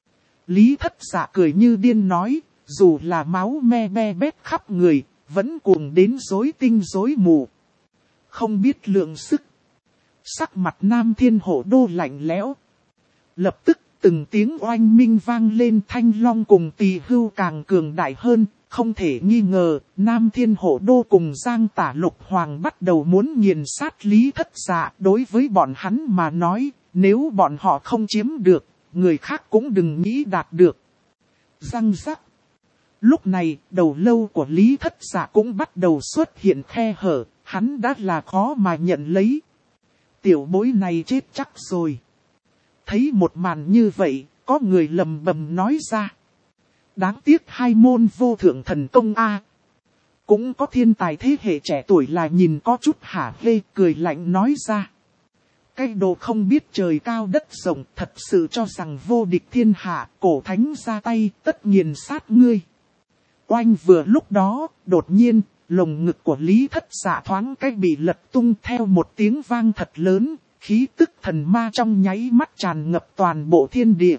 Lý Thất Dạ cười như điên nói, dù là máu me be bét khắp người, vẫn cuồng đến rối tinh rối mù. Không biết lượng sức. Sắc mặt Nam Thiên Hổ Đô lạnh lẽo. Lập tức từng tiếng oanh minh vang lên, Thanh Long cùng tỳ hưu càng cường đại hơn. Không thể nghi ngờ, Nam Thiên Hổ Đô cùng Giang Tả Lục Hoàng bắt đầu muốn nghiền sát Lý Thất Dạ. Đối với bọn hắn mà nói, nếu bọn họ không chiếm được, người khác cũng đừng nghĩ đạt được. Răng rắc. Lúc này, đầu lâu của Lý Thất Dạ cũng bắt đầu xuất hiện khe hở, hắn đã là khó mà nhận lấy. Tiểu bối này chết chắc rồi. Thấy một màn như vậy, có người lầm bầm nói ra. Đáng tiếc hai môn vô thượng thần công a. Cũng có thiên tài thế hệ trẻ tuổi là nhìn có chút hả hê, cười lạnh nói ra. Cái đồ không biết trời cao đất rộng, thật sự cho rằng vô địch thiên hạ, cổ thánh ra tay, tất nghiền sát ngươi. Oanh vừa lúc đó, đột nhiên, lồng ngực của Lý Thất Dạ thoáng cách bị lật tung theo một tiếng vang thật lớn, khí tức thần ma trong nháy mắt tràn ngập toàn bộ thiên địa.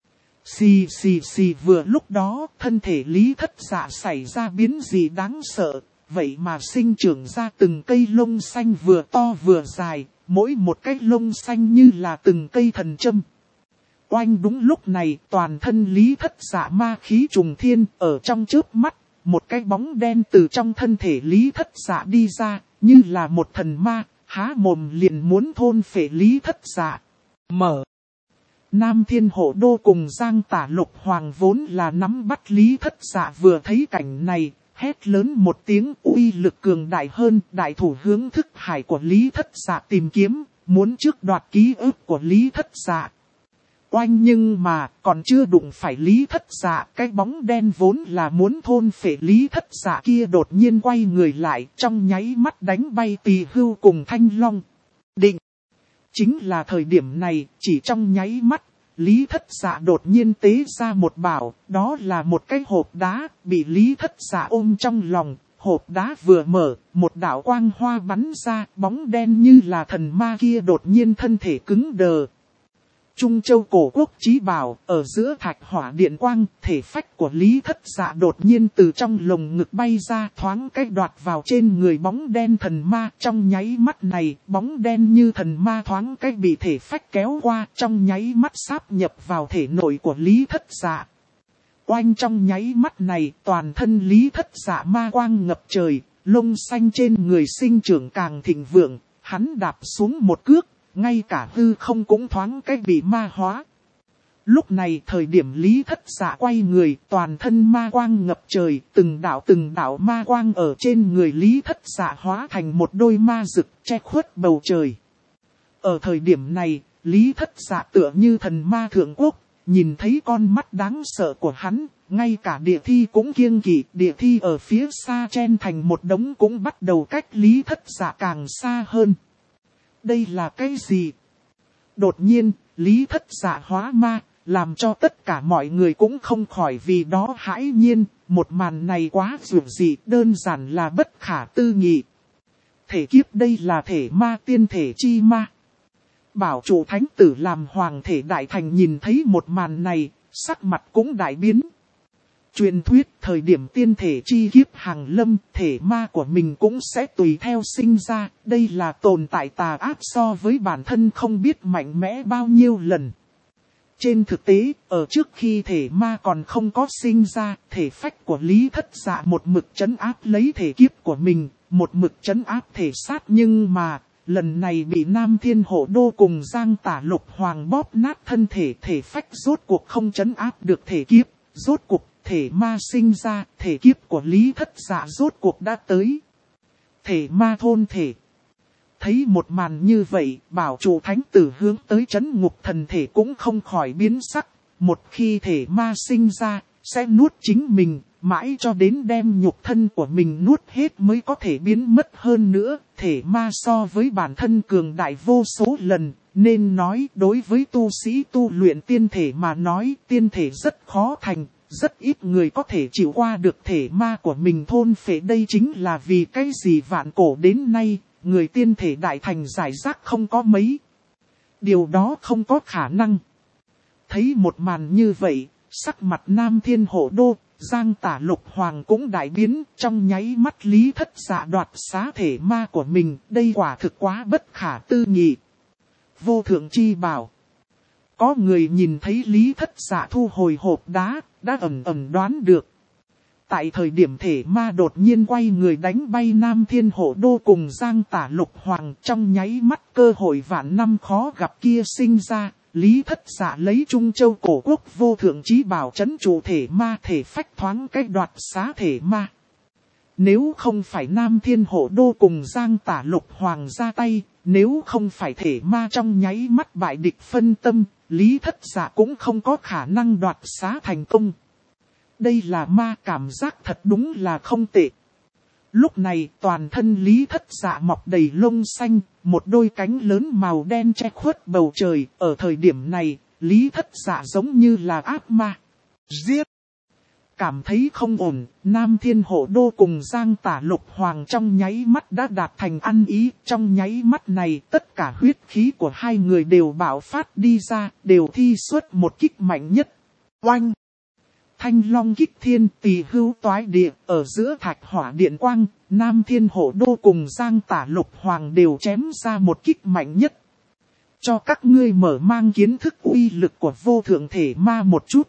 Xì xì xì vừa lúc đó, thân thể Lý Thất Dạ xảy ra biến gì đáng sợ, vậy mà sinh trưởng ra từng cây lông xanh vừa to vừa dài, mỗi một cái lông xanh như là từng cây thần châm. Oanh đúng lúc này, toàn thân Lý Thất Dạ ma khí trùng thiên, ở trong chớp mắt, một cái bóng đen từ trong thân thể Lý Thất Dạ đi ra, như là một thần ma, há mồm liền muốn thôn phệ Lý Thất Dạ. Mở. Nam Thiên Hổ Đô cùng Giang Tả Lục Hoàng vốn là nắm bắt Lý Thất Dạ vừa thấy cảnh này, hét lớn một tiếng, uy lực cường đại hơn, đại thủ hướng thức hải của Lý Thất Dạ tìm kiếm, muốn trước đoạt ký ức của Lý Thất Dạ. Oanh, nhưng mà còn chưa đụng phải Lý Thất Dạ, cái bóng đen vốn là muốn thôn phệ Lý Thất Dạ kia đột nhiên quay người lại, trong nháy mắt đánh bay Tỳ Hưu cùng Thanh Long. Định! Chính là thời điểm này, chỉ trong nháy mắt, Lý Thất Dạ đột nhiên tế ra một bảo, đó là một cái hộp đá, bị Lý Thất Dạ ôm trong lòng. Hộp đá vừa mở, một đạo quang hoa bắn ra, bóng đen như là thần ma kia đột nhiên thân thể cứng đờ. Trung Châu cổ quốc chí bảo, ở giữa thạch hỏa điện quang, thể phách của Lý Thất Dạ đột nhiên từ trong lồng ngực bay ra, thoáng cách đoạt vào trên người bóng đen thần ma. Trong nháy mắt này, bóng đen như thần ma thoáng cách bị thể phách kéo qua, trong nháy mắt sáp nhập vào thể nội của Lý Thất Dạ. Oanh, trong nháy mắt này, toàn thân Lý Thất Dạ ma quang ngập trời, lông xanh trên người sinh trưởng càng thịnh vượng, hắn đạp xuống một cước. Ngay cả hư không cũng thoáng cách bị ma hóa. Lúc này thời điểm Lý Thất Dạ quay người, toàn thân ma quang ngập trời, từng đạo ma quang ở trên người Lý Thất Dạ hóa thành một đôi ma rực che khuất bầu trời. Ở thời điểm này, Lý Thất Dạ tựa như thần ma thượng quốc, nhìn thấy con mắt đáng sợ của hắn, ngay cả địa thi cũng kiêng kỵ, địa thi ở phía xa chen thành một đống cũng bắt đầu cách Lý Thất Dạ càng xa hơn. Đây là cái gì? Đột nhiên, Lý Thất Dạ hóa ma, làm cho tất cả mọi người cũng không khỏi vì đó hãi nhiên, một màn này quá dường dị, đơn giản là bất khả tư nghị. Thể kiếp đây là thể ma tiên thể chi ma. Bảo chủ thánh tử làm hoàng thể đại thành nhìn thấy một màn này, sắc mặt cũng đại biến. Truyền thuyết thời điểm tiên thể chi kiếp hàng lâm, thể ma của mình cũng sẽ tùy theo sinh ra, đây là tồn tại tà ác so với bản thân không biết mạnh mẽ bao nhiêu lần. Trên thực tế, ở trước khi thể ma còn không có sinh ra, thể phách của Lý Thất Dạ một mực trấn áp lấy thể kiếp của mình, một mực trấn áp thể sát, nhưng mà, lần này bị Nam Thiên Hộ Đô cùng Giang Tả Lục Hoàng bóp nát thân thể, thể phách rốt cuộc không trấn áp được thể kiếp, rốt cuộc thể ma sinh ra, thể kiếp của Lý Thất Dạ rốt cuộc đã tới. Thể ma thôn thể. Thấy một màn như vậy, bảo chủ thánh tử hướng tới trấn ngục thần thể cũng không khỏi biến sắc. Một khi thể ma sinh ra, sẽ nuốt chính mình, mãi cho đến đem nhục thân của mình nuốt hết mới có thể biến mất hơn nữa. Thể ma so với bản thân cường đại vô số lần, nên nói đối với tu sĩ tu luyện tiên thể mà nói, tiên thể rất khó thành. Rất ít người có thể chịu qua được thể ma của mình thôn phệ, đây chính là vì cái gì vạn cổ đến nay, người tiên thể đại thành giải rác không có mấy. Điều đó không có khả năng. Thấy một màn như vậy, sắc mặt Nam Thiên Hộ Đô, Giang Tả Lục Hoàng cũng đại biến, trong nháy mắt Lý Thất Dạ đoạt xá thể ma của mình, đây quả thực quá bất khả tư nghị. Vô thượng chi bảo. Có người nhìn thấy Lý Thất Dạ thu hồi hộp đá, đã ẩn đoán được. Tại thời điểm thể ma đột nhiên quay người đánh bay Nam Thiên Hộ Đô cùng Giang Tả Lục Hoàng, trong nháy mắt cơ hội vạn năm khó gặp kia sinh ra, Lý Thất Dạ lấy Trung Châu cổ quốc vô thượng chí bảo trấn trụ thể ma, thể phách thoáng cách đoạt xá thể ma. Nếu không phải Nam Thiên Hộ Đô cùng Giang Tả Lục Hoàng ra tay, nếu không phải thể ma trong nháy mắt bại địch phân tâm, Lý Thất Dạ cũng không có khả năng đoạt xá thành công. Đây là ma, cảm giác thật đúng là không tệ. Lúc này toàn thân Lý Thất Dạ mọc đầy lông xanh, một đôi cánh lớn màu đen che khuất bầu trời. Ở thời điểm này, Lý Thất Dạ giống như là ác ma. Giết! Cảm thấy không ổn, Nam Thiên Hộ Đô cùng Giang Tả Lục Hoàng trong nháy mắt đã đạt thành ăn ý. Trong nháy mắt này, tất cả huyết khí của hai người đều bạo phát đi ra, đều thi xuất một kích mạnh nhất. Oanh! Thanh Long kích thiên, Tỳ Hưu toái địa, ở giữa thạch hỏa điện quang, Nam Thiên Hộ Đô cùng Giang Tả Lục Hoàng đều chém ra một kích mạnh nhất. Cho các ngươi mở mang kiến thức uy lực của vô thượng thể ma một chút.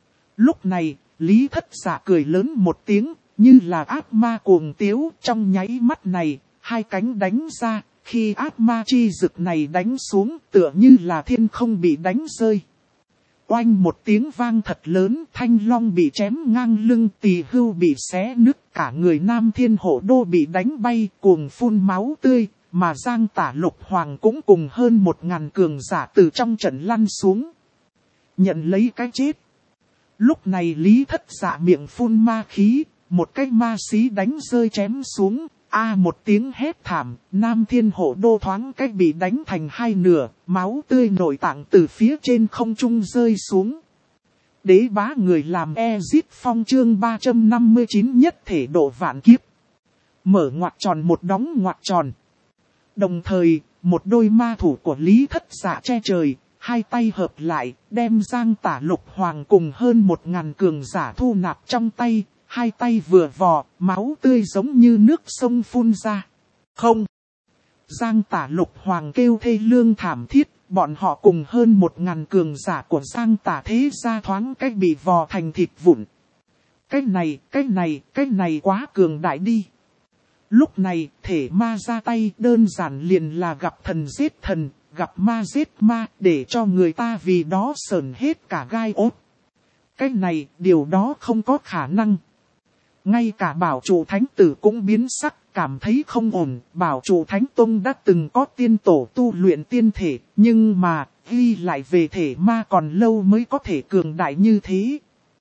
Lúc này, Lý Thất Dạ cười lớn một tiếng, như là ác ma cuồng tiếu, trong nháy mắt này, hai cánh đánh ra, khi ác ma chi dực này đánh xuống, tựa như là thiên không bị đánh rơi. Oanh một tiếng vang thật lớn, Thanh Long bị chém ngang lưng, Tỳ Hưu bị xé nứt, cả người Nam Thiên Hổ Đô bị đánh bay cuồng phun máu tươi, mà Giang Tả Lục Hoàng cũng cùng hơn 1000 cường giả từ trong trận lăn xuống. Nhận lấy cái chết. Lúc này Lý Thất Dạ miệng phun ma khí, một cái ma xí đánh rơi chém xuống, một tiếng hét thảm, Nam Thiên Hổ Đô thoáng cách bị đánh thành hai nửa, máu tươi nội tạng từ phía trên không trung rơi xuống. Đế bá người làm Ezit Phong chương 359 nhất thể độ vạn kiếp. Mở ngoặc tròn một đóng ngoặc tròn. Đồng thời, một đôi ma thủ của Lý Thất Dạ che trời, hai tay hợp lại, đem Giang Tả Lục Hoàng cùng hơn 1000 cường giả thu nạp trong tay, hai tay vừa vò, máu tươi giống như nước sông phun ra. Không! Giang Tả Lục Hoàng kêu thê lương thảm thiết, bọn họ cùng hơn 1000 cường giả của Giang Tả thế gia thoáng cách bị vò thành thịt vụn. Cái này quá cường đại đi. Lúc này, thể ma ra tay đơn giản liền là gặp thần giết thần, gặp ma giết ma, để cho người ta vì đó sởn hết cả gai ốt. Cái này, điều đó không có khả năng. Ngay cả Bảo Trụ Thánh Tử cũng biến sắc, cảm thấy không ổn. Bảo Trụ Thánh Tông đã từng có tiên tổ tu luyện tiên thể, nhưng mà, ghi lại về thể ma còn lâu mới có thể cường đại như thế.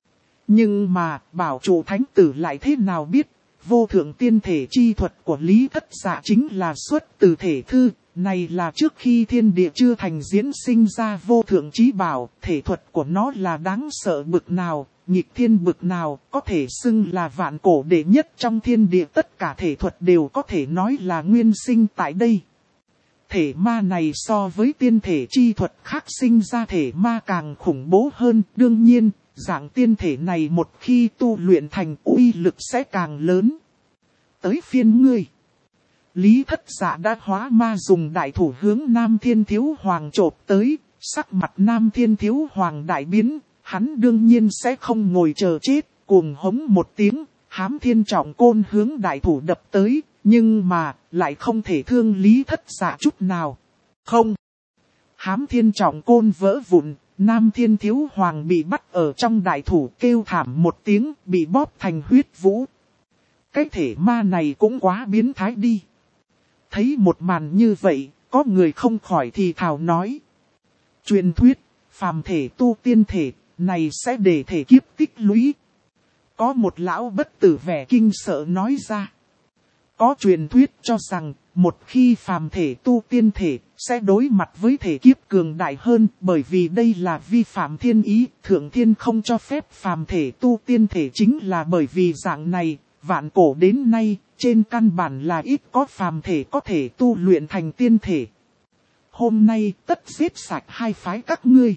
Nhưng mà, Bảo Trụ Thánh Tử lại thế nào biết, vô thượng tiên thể chi thuật của Lý Thất Dạ chính là xuất từ thể thư. Này là trước khi thiên địa chưa thành diễn sinh ra vô thượng chí bảo, thể thuật của nó là đáng sợ bực nào, nghịch thiên bực nào, có thể xưng là vạn cổ đệ nhất trong thiên địa, tất cả thể thuật đều có thể nói là nguyên sinh tại đây. Thể ma này so với tiên thể chi thuật khác sinh ra thể ma càng khủng bố hơn, đương nhiên, dạng tiên thể này một khi tu luyện thành uy lực sẽ càng lớn. Tới phiên ngươi. Lý Thất Dạ đã hóa ma dùng đại thủ hướng Nam Thiên Thiếu Hoàng chộp tới, sắc mặt Nam Thiên Thiếu Hoàng đại biến, hắn đương nhiên sẽ không ngồi chờ chết, cuồng hống một tiếng, Hám Thiên Trọng Côn hướng đại thủ đập tới, nhưng mà, lại không thể thương Lý Thất Dạ chút nào. Không! Hám Thiên Trọng Côn vỡ vụn, Nam Thiên Thiếu Hoàng bị bắt ở trong đại thủ kêu thảm một tiếng, bị bóp thành huyết vũ. Cái thể ma này cũng quá biến thái đi. Thấy một màn như vậy, có người không khỏi thì thào nói. Truyền thuyết, phàm thể tu tiên thể, này sẽ để thể kiếp tích lũy. Có một lão bất tử vẻ kinh sợ nói ra. Có truyền thuyết cho rằng, một khi phàm thể tu tiên thể, sẽ đối mặt với thể kiếp cường đại hơn, bởi vì đây là vi phạm thiên ý, thượng thiên không cho phép phàm thể tu tiên thể chính là bởi vì dạng này, vạn cổ đến nay, trên căn bản là ít có phàm thể có thể tu luyện thành tiên thể. Hôm nay tất giết sạch hai phái các ngươi.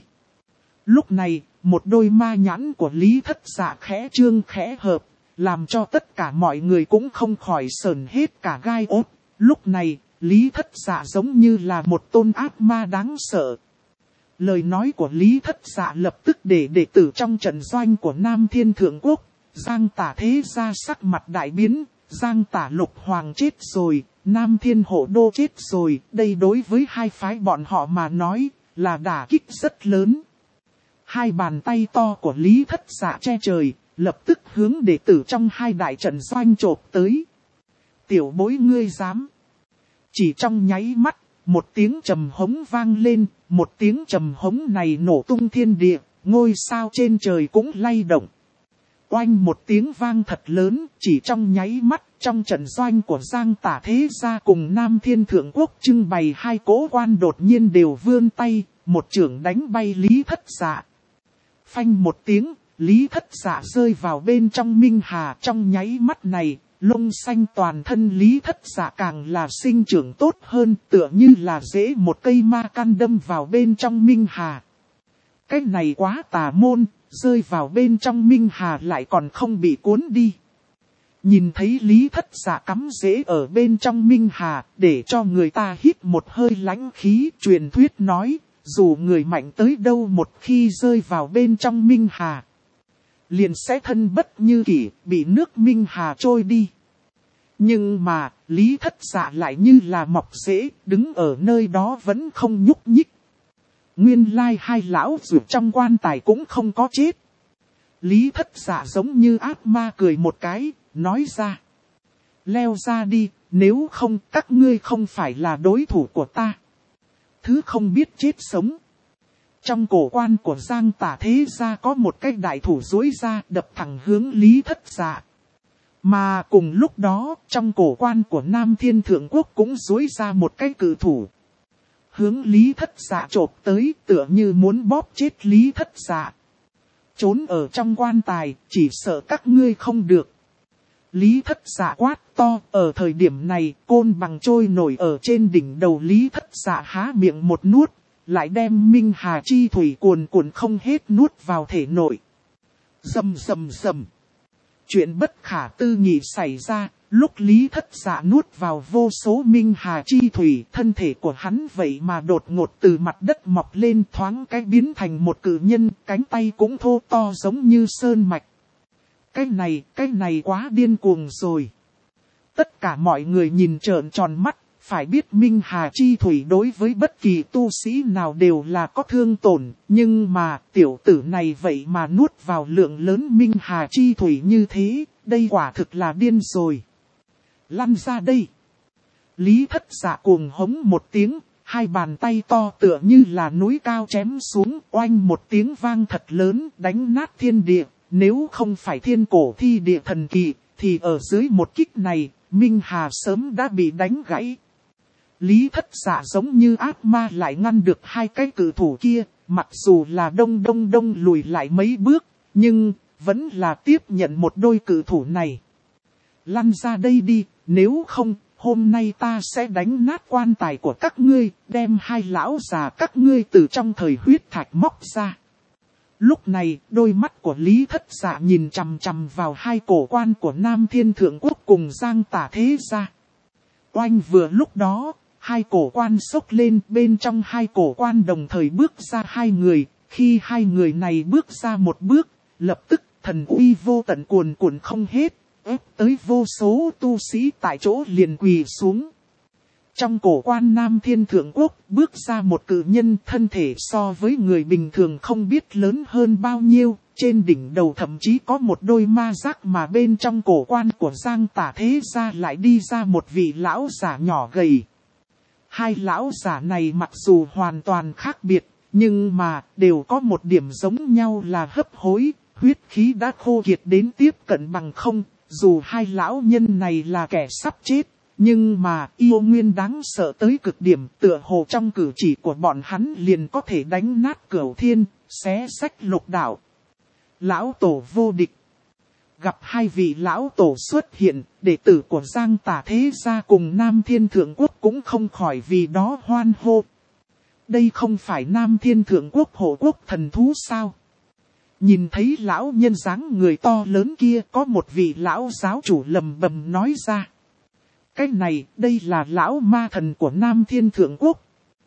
Lúc này, một đôi ma nhãn của Lý Thất Dạ khẽ trương khẽ hợp, làm cho tất cả mọi người cũng không khỏi sởn hết cả gai ốt. Lúc này, Lý Thất Dạ giống như là một tôn ác ma đáng sợ. Lời nói của Lý Thất Dạ lập tức để đệ tử trong trận doanh của Nam Thiên Thượng Quốc, Giang Tả thế gia sắc mặt đại biến, Giang Tả Lục Hoàng chết rồi, Nam Thiên Hổ Đô chết rồi, đây đối với hai phái bọn họ mà nói, là đả kích rất lớn. Hai bàn tay to của Lý Thất Dạ che trời, lập tức hướng đệ tử trong hai đại trận doanh chộp tới. Tiểu bối ngươi dám. Chỉ trong nháy mắt, một tiếng trầm hống vang lên, một tiếng trầm hống này nổ tung thiên địa, ngôi sao trên trời cũng lay động. Oanh một tiếng vang thật lớn, chỉ trong nháy mắt, trong trận doanh của Giang Tả thế gia cùng Nam Thiên Thượng Quốc trưng bày hai cỗ quan đột nhiên đều vươn tay, một chưởng đánh bay Lý Thất Dạ. Phanh một tiếng, Lý Thất Dạ rơi vào bên trong Minh Hà, trong nháy mắt này, lông xanh toàn thân Lý Thất Dạ càng là sinh trưởng tốt hơn, tựa như là rễ một cây ma căn đâm vào bên trong Minh Hà. Cái này quá tà môn, rơi vào bên trong Minh Hà lại còn không bị cuốn đi. Nhìn thấy Lý Thất Dạ cắm rễ ở bên trong Minh Hà, để cho người ta hít một hơi lãnh khí. Truyền thuyết nói, dù người mạnh tới đâu một khi rơi vào bên trong Minh Hà, liền sẽ thân bất như kỷ, bị nước Minh Hà trôi đi. Nhưng mà, Lý Thất Dạ lại như là mọc rễ, đứng ở nơi đó vẫn không nhúc nhích. Nguyên lai hai lão rượu trong quan tài cũng không có chết. Lý Thất Dạ giống như ác ma cười một cái, nói ra. Leo ra đi, nếu không các ngươi không phải là đối thủ của ta. Thứ không biết chết sống. Trong cổ quan của Giang Tả Thế Gia có một cái đại thủ duỗi ra đập thẳng hướng Lý Thất Dạ. Mà cùng lúc đó, trong cổ quan của Nam Thiên Thượng Quốc cũng duỗi ra một cái cự thủ. Hướng Lý Thất Dạ chộp tới tựa như muốn bóp chết Lý Thất Dạ. Trốn ở trong quan tài, chỉ sợ các ngươi không được. Lý Thất Dạ quát to, ở thời điểm này, côn bằng trôi nổi ở trên đỉnh đầu Lý Thất Dạ há miệng một nuốt, lại đem Minh Hà chi thủy cuồn cuộn không hết nuốt vào thể nội. Rầm rầm rầm. Chuyện bất khả tư nghị xảy ra, lúc Lý Thất Dạ nuốt vào vô số Minh Hà chi thủy, thân thể của hắn vậy mà đột ngột từ mặt đất mọc lên thoáng cái biến thành một cự nhân, cánh tay cũng thô to giống như sơn mạch. Cái này quá điên cuồng rồi. Tất cả mọi người nhìn trợn tròn mắt, phải biết Minh Hà chi thủy đối với bất kỳ tu sĩ nào đều là có thương tổn, nhưng mà tiểu tử này vậy mà nuốt vào lượng lớn Minh Hà chi thủy như thế, đây quả thực là điên rồi. Lăn ra đây. Lý Thất Dạ cuồng hống một tiếng, hai bàn tay to tựa như là núi cao chém xuống, oanh một tiếng vang thật lớn, đánh nát thiên địa. Nếu không phải thiên cổ thi địa thần kỳ, thì ở dưới một kích này, Minh Hà sớm đã bị đánh gãy. Lý Thất Dạ giống như ác ma lại ngăn được hai cái cự thủ kia, mặc dù là đông lùi lại mấy bước, nhưng vẫn là tiếp nhận một đôi cự thủ này. Lăn ra đây đi, nếu không, hôm nay ta sẽ đánh nát quan tài của các ngươi, đem hai lão già các ngươi từ trong thời huyết thạch móc ra. Lúc này, đôi mắt của Lý Thất Dạ nhìn chằm chằm vào hai cổ quan của Nam Thiên Thượng Quốc cùng Giang Tả Thế Gia. Oanh vừa lúc đó, hai cổ quan xốc lên, bên trong hai cổ quan đồng thời bước ra hai người. Khi hai người này bước ra một bước, lập tức thần uy vô tận cuồn cuộn không hết, ép tới vô số tu sĩ tại chỗ liền quỳ xuống. Trong cổ quan Nam Thiên Thượng Quốc bước ra một cự nhân, thân thể so với người bình thường không biết lớn hơn bao nhiêu, trên đỉnh đầu thậm chí có một đôi ma giác, mà bên trong cổ quan của Giang Tả Thế Gia lại đi ra một vị lão giả nhỏ gầy. Hai lão giả này mặc dù hoàn toàn khác biệt, nhưng mà đều có một điểm giống nhau là hấp hối, huyết khí đã khô kiệt đến tiếp cận bằng không, dù hai lão nhân này là kẻ sắp chết. Nhưng mà yêu nguyên đáng sợ tới cực điểm, tựa hồ trong cử chỉ của bọn hắn liền có thể đánh nát cửu thiên, xé sách lục đạo. Lão tổ vô địch. Gặp hai vị lão tổ xuất hiện, đệ tử của Giang Tả Thế Gia cùng Nam Thiên Thượng Quốc cũng không khỏi vì đó hoan hô. Đây không phải Nam Thiên Thượng Quốc hộ quốc thần thú sao? Nhìn thấy lão nhân dáng người to lớn kia, có một vị lão giáo chủ lầm bầm nói ra. Cái này, đây là lão ma thần của Nam Thiên Thượng Quốc.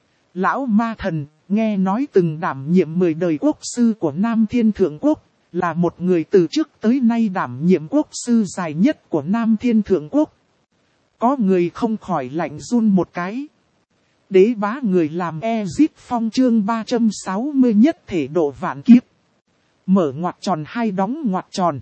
Lão ma thần, nghe nói từng đảm nhiệm 10 đời quốc sư của Nam Thiên Thượng Quốc, là một người từ trước tới nay đảm nhiệm quốc sư dài nhất của Nam Thiên Thượng Quốc. Có người không khỏi lạnh run một cái. Đế bá người làm Ezit Phong chương 360 nhất thể độ vạn kiếp. Mở ngoặc tròn hai đóng ngoặc tròn.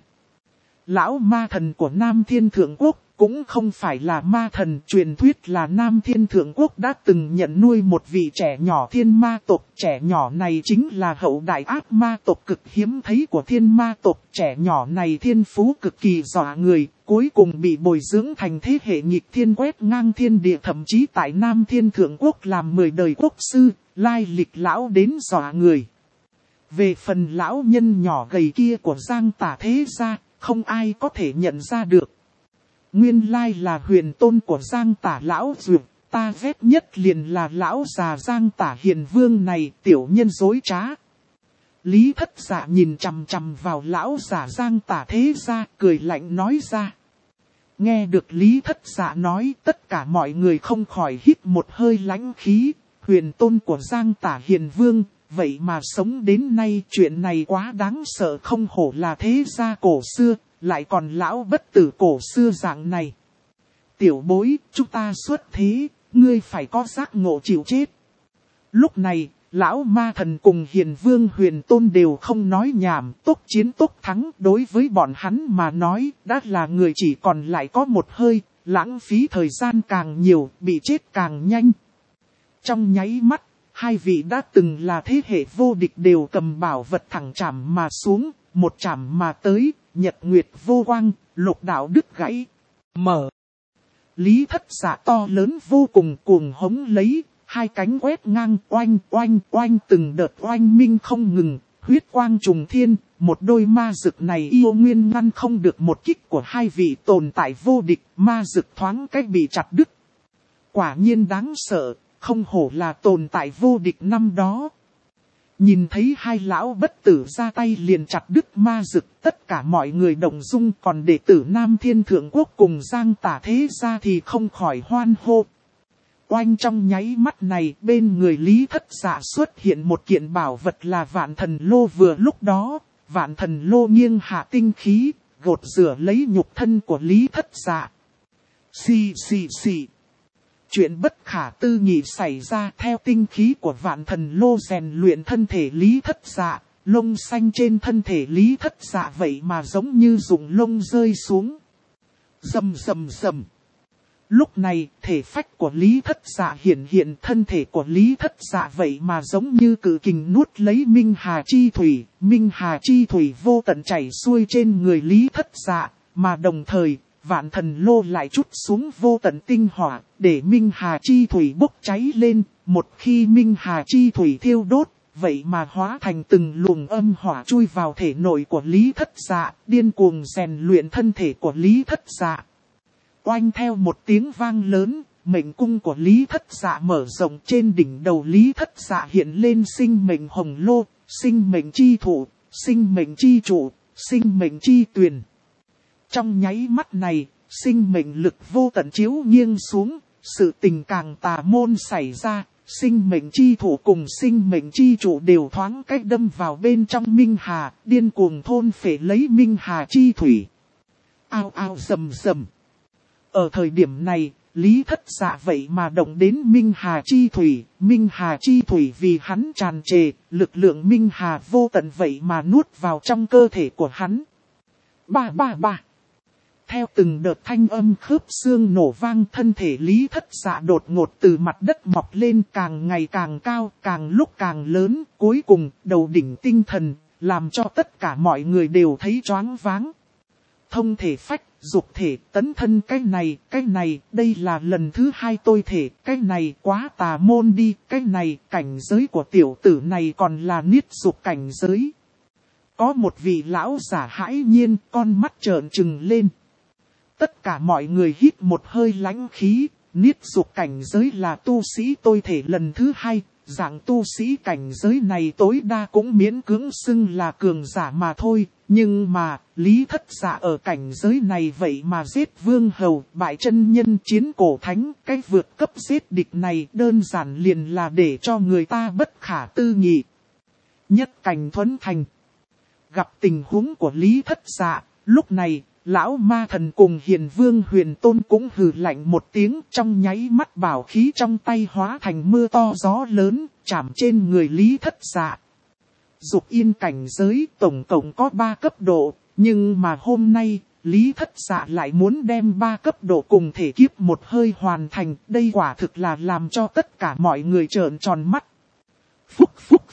Lão ma thần của Nam Thiên Thượng Quốc cũng không phải là ma thần, truyền thuyết là Nam Thiên Thượng Quốc đã từng nhận nuôi một vị trẻ nhỏ thiên ma tộc. Trẻ nhỏ này chính là hậu đại ác ma tộc cực hiếm thấy của thiên ma tộc. Trẻ nhỏ này thiên phú cực kỳ dọa người, cuối cùng bị bồi dưỡng thành thế hệ nghịch thiên quét ngang thiên địa, thậm chí tại Nam Thiên Thượng Quốc làm 10 đời quốc sư, lai lịch lão đến dọa người. Về phần lão nhân nhỏ gầy kia của Giang Tả Thế Gia, không ai có thể nhận ra được. Nguyên lai là huyền tôn của Giang Tả lão dược, ta ghét nhất liền là lão già Giang Tả Hiền Vương này, tiểu nhân dối trá. Lý Thất Dạ nhìn chằm chằm vào lão già Giang Tả Thế Gia, cười lạnh nói ra. Nghe được Lý Thất Dạ nói, tất cả mọi người không khỏi hít một hơi lãnh khí. Huyền tôn của Giang Tả Hiền Vương, vậy mà sống đến nay, chuyện này quá đáng sợ, không hổ là thế gia cổ xưa. Lại còn lão bất tử cổ xưa dạng này. Tiểu bối, chúng ta xuất thế, ngươi phải có giác ngộ chịu chết. Lúc này, Lão ma thần cùng Hiền Vương Huyền Tôn đều không nói nhảm, tốc chiến tốc thắng. Đối với bọn hắn mà nói, đã là người chỉ còn lại có một hơi, lãng phí thời gian càng nhiều, bị chết càng nhanh. Trong nháy mắt, hai vị đã từng là thế hệ vô địch đều cầm bảo vật thẳng chạm mà xuống, một chạm mà tới, nhật nguyệt vô quang, lục đạo đứt gãy. Mở. Lý Thất Dạ to lớn vô cùng cuồng hống lấy, hai cánh quét ngang oanh oanh oanh từng đợt oanh minh không ngừng, huyết quang trùng thiên, một đôi ma dực này yêu nguyên ngăn không được một kích của hai vị tồn tại vô địch, ma dực thoáng cách bị chặt đứt. Quả nhiên đáng sợ, không hổ là tồn tại vô địch năm đó. Nhìn thấy hai lão bất tử ra tay liền chặt đứt ma dực, tất cả mọi người động dung, còn đệ tử Nam Thiên Thượng Quốc cùng Giang Tả Thế Gia thì không khỏi hoan hô. Oanh trong nháy mắt này, bên người Lý Thất Dạ xuất hiện một kiện bảo vật là Vạn Thần Lô. Vừa lúc đó, Vạn Thần Lô nghiêng hạ tinh khí, gột rửa lấy nhục thân của Lý Thất Dạ. Xì. Chuyện bất khả tư nghị xảy ra. Theo tinh khí của Vạn Thần Lô rèn luyện thân thể Lý Thất Dạ, lông xanh trên thân thể Lý Thất Dạ vậy mà giống như dụng lông rơi xuống. Rầm. Lúc này, thể phách của Lý Thất Dạ hiện thân thể của Lý Thất Dạ vậy mà giống như cự kình nuốt lấy Minh Hà Chi Thủy. Minh Hà Chi Thủy vô tận chảy xuôi trên người Lý Thất Dạ, mà đồng thời, Vạn Thần Lô lại trút xuống vô tận tinh hỏa, để Minh Hà Chi Thủy bốc cháy lên. Một khi Minh Hà Chi Thủy thiêu đốt, vậy mà hóa thành từng luồng âm hỏa chui vào thể nội của Lý Thất Dạ, điên cuồng rèn luyện thân thể của Lý Thất Dạ. Oanh theo một tiếng vang lớn, mệnh cung của Lý Thất Dạ mở rộng, trên đỉnh đầu Lý Thất Dạ hiện lên sinh mệnh hồng lô, sinh mệnh chi thụ, sinh mệnh chi trụ, sinh mệnh chi tuyền. Trong nháy mắt này, sinh mệnh lực vô tận chiếu nghiêng xuống, sự tình càng tà môn xảy ra, sinh mệnh chi thụ cùng sinh mệnh chi trụ đều thoáng cách đâm vào bên trong Minh Hà, điên cuồng thôn phệ lấy Minh Hà Chi Thủy. Ao rầm. Ở thời điểm này, Lý Thất Dạ vậy mà động đến Minh Hà Chi Thủy. Minh Hà Chi Thủy vì hắn tràn trề, lực lượng Minh Hà vô tận vậy mà nuốt vào trong cơ thể của hắn. Ba. Theo từng đợt thanh âm khớp xương nổ vang, thân thể Lý Thất Dạ đột ngột từ mặt đất mọc lên, càng ngày càng cao, càng lúc càng lớn, cuối cùng đầu đỉnh tinh thần, làm cho tất cả mọi người đều thấy choáng váng. Thông thể phách, dục thể, tấn thân, cái này, đây là lần thứ hai tôi thể, cái này quá tà môn đi, cái này, cảnh giới của tiểu tử này còn là niết dục cảnh giới. Có một vị lão giả hãi nhiên, con mắt trợn trừng lên. Tất cả mọi người hít một hơi lãnh khí, niết dục cảnh giới là tu sĩ tôi thể lần thứ hai, dạng tu sĩ cảnh giới này tối đa cũng miễn cưỡng xưng là cường giả mà thôi, nhưng mà, Lý Thất Dạ ở cảnh giới này vậy mà giết vương hầu, bại chân nhân chiến cổ thánh, cái vượt cấp giết địch này đơn giản liền là để cho người ta bất khả tư nghị. Nhất cảnh thuấn thành. Gặp tình huống của Lý Thất Dạ, lúc này, lão ma thần cùng Hiền Vương Huyền Tôn cũng hừ lạnh một tiếng, trong nháy mắt bảo khí trong tay hóa thành mưa to gió lớn, chạm trên người Lý Thất Dạ. Dục yên cảnh giới tổng cộng có 3 cấp độ, nhưng mà hôm nay, Lý Thất Dạ lại muốn đem 3 cấp độ cùng thể kiếp một hơi hoàn thành, đây quả thực là làm cho tất cả mọi người trợn tròn mắt. Phúc.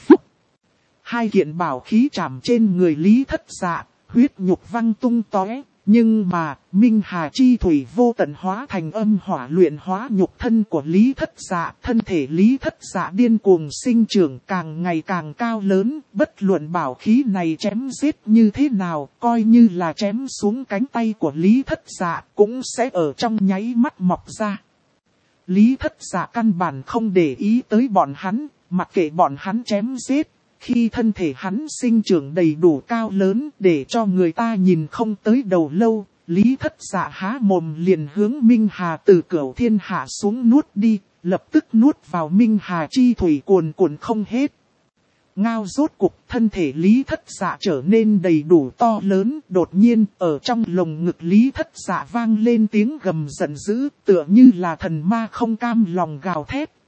Hai kiện bảo khí chạm trên người Lý Thất Dạ, huyết nhục văng tung tóe. Nhưng mà, Minh Hà Chi Thủy vô tận hóa thành âm hỏa luyện hóa nhục thân của Lý Thất Dạ. Thân thể Lý Thất Dạ điên cuồng sinh trưởng càng ngày càng cao lớn. Bất luận bảo khí này chém giết như thế nào, coi như là chém xuống cánh tay của Lý Thất Dạ, cũng sẽ ở trong nháy mắt mọc ra. Lý Thất Dạ căn bản không để ý tới bọn hắn, mặc kệ bọn hắn chém giết. Khi thân thể hắn sinh trưởng đầy đủ cao lớn để cho người ta nhìn không tới đầu lâu, Lý Thất Dạ há mồm liền hướng Minh Hà từ cửu thiên hạ xuống nuốt đi, lập tức nuốt vào Minh Hà Chi Thủy cuồn cuộn không hết. Ngao rốt cục thân thể Lý Thất Dạ trở nên đầy đủ to lớn, đột nhiên ở trong lồng ngực Lý Thất Dạ vang lên tiếng gầm giận dữ, tựa như là thần ma không cam lòng gào thét.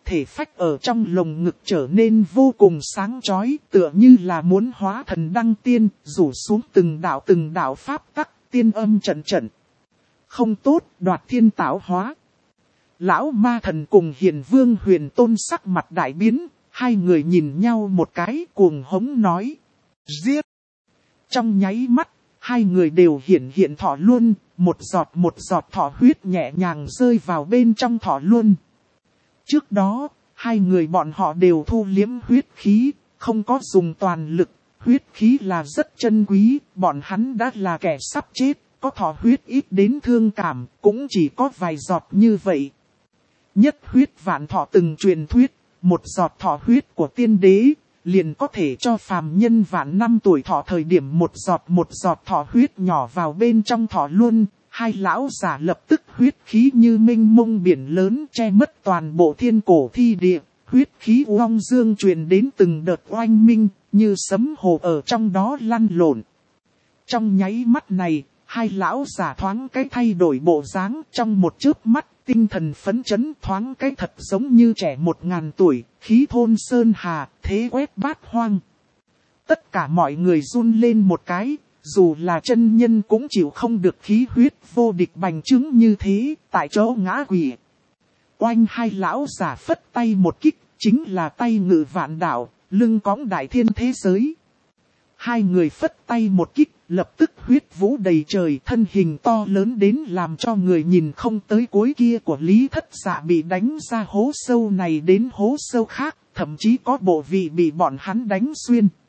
thể phách ở trong lồng ngực trở nên vô cùng sáng chói, tựa như là muốn hóa thần đăng tiên, rủ xuống từng đạo pháp tắc, tiên âm trận trận. Không tốt, đoạt thiên tạo hóa. Lão ma thần cùng Hiền Vương Huyền Tôn sắc mặt đại biến, hai người nhìn nhau một cái cuồng hống nói. Giết! Trong nháy mắt, hai người đều hiện thọ luôn, một giọt thọ huyết nhẹ nhàng rơi vào bên trong thọ luôn. Trước đó, hai người bọn họ đều thu liếm huyết khí, không có dùng toàn lực, huyết khí là rất chân quý, bọn hắn đã là kẻ sắp chết, có thọ huyết ít đến thương cảm, cũng chỉ có vài giọt như vậy. Nhất huyết vạn thọ từng truyền thuyết, một giọt thọ huyết của tiên đế, liền có thể cho phàm nhân vạn năm tuổi thọ thời điểm một giọt thọ huyết nhỏ vào bên trong thọ luôn. Hai lão giả lập tức huyết khí như mênh mông biển lớn che mất toàn bộ thiên cổ thi địa, huyết khí uong dương truyền đến từng đợt oanh minh, như sấm hồ ở trong đó lăn lộn. Trong nháy mắt này, hai lão giả thoáng cái thay đổi bộ dáng, trong một chớp mắt, tinh thần phấn chấn, thoáng cái thật giống như trẻ 1000 tuổi, khí thôn sơn hà, thế quét bát hoang. Tất cả mọi người run lên một cái, dù là chân nhân cũng chịu không được khí huyết vô địch bành trướng như thế, tại chỗ ngã quỵ. Oanh hai lão giả phất tay một kích, chính là tay ngự vạn đạo, lưng cõng đại thiên thế giới. Hai người phất tay một kích, lập tức huyết vũ đầy trời, thân hình to lớn đến làm cho người nhìn không tới cuối kia của Lý Thất Dạ bị đánh ra hố sâu này đến hố sâu khác, thậm chí có bộ vị bị bọn hắn đánh xuyên.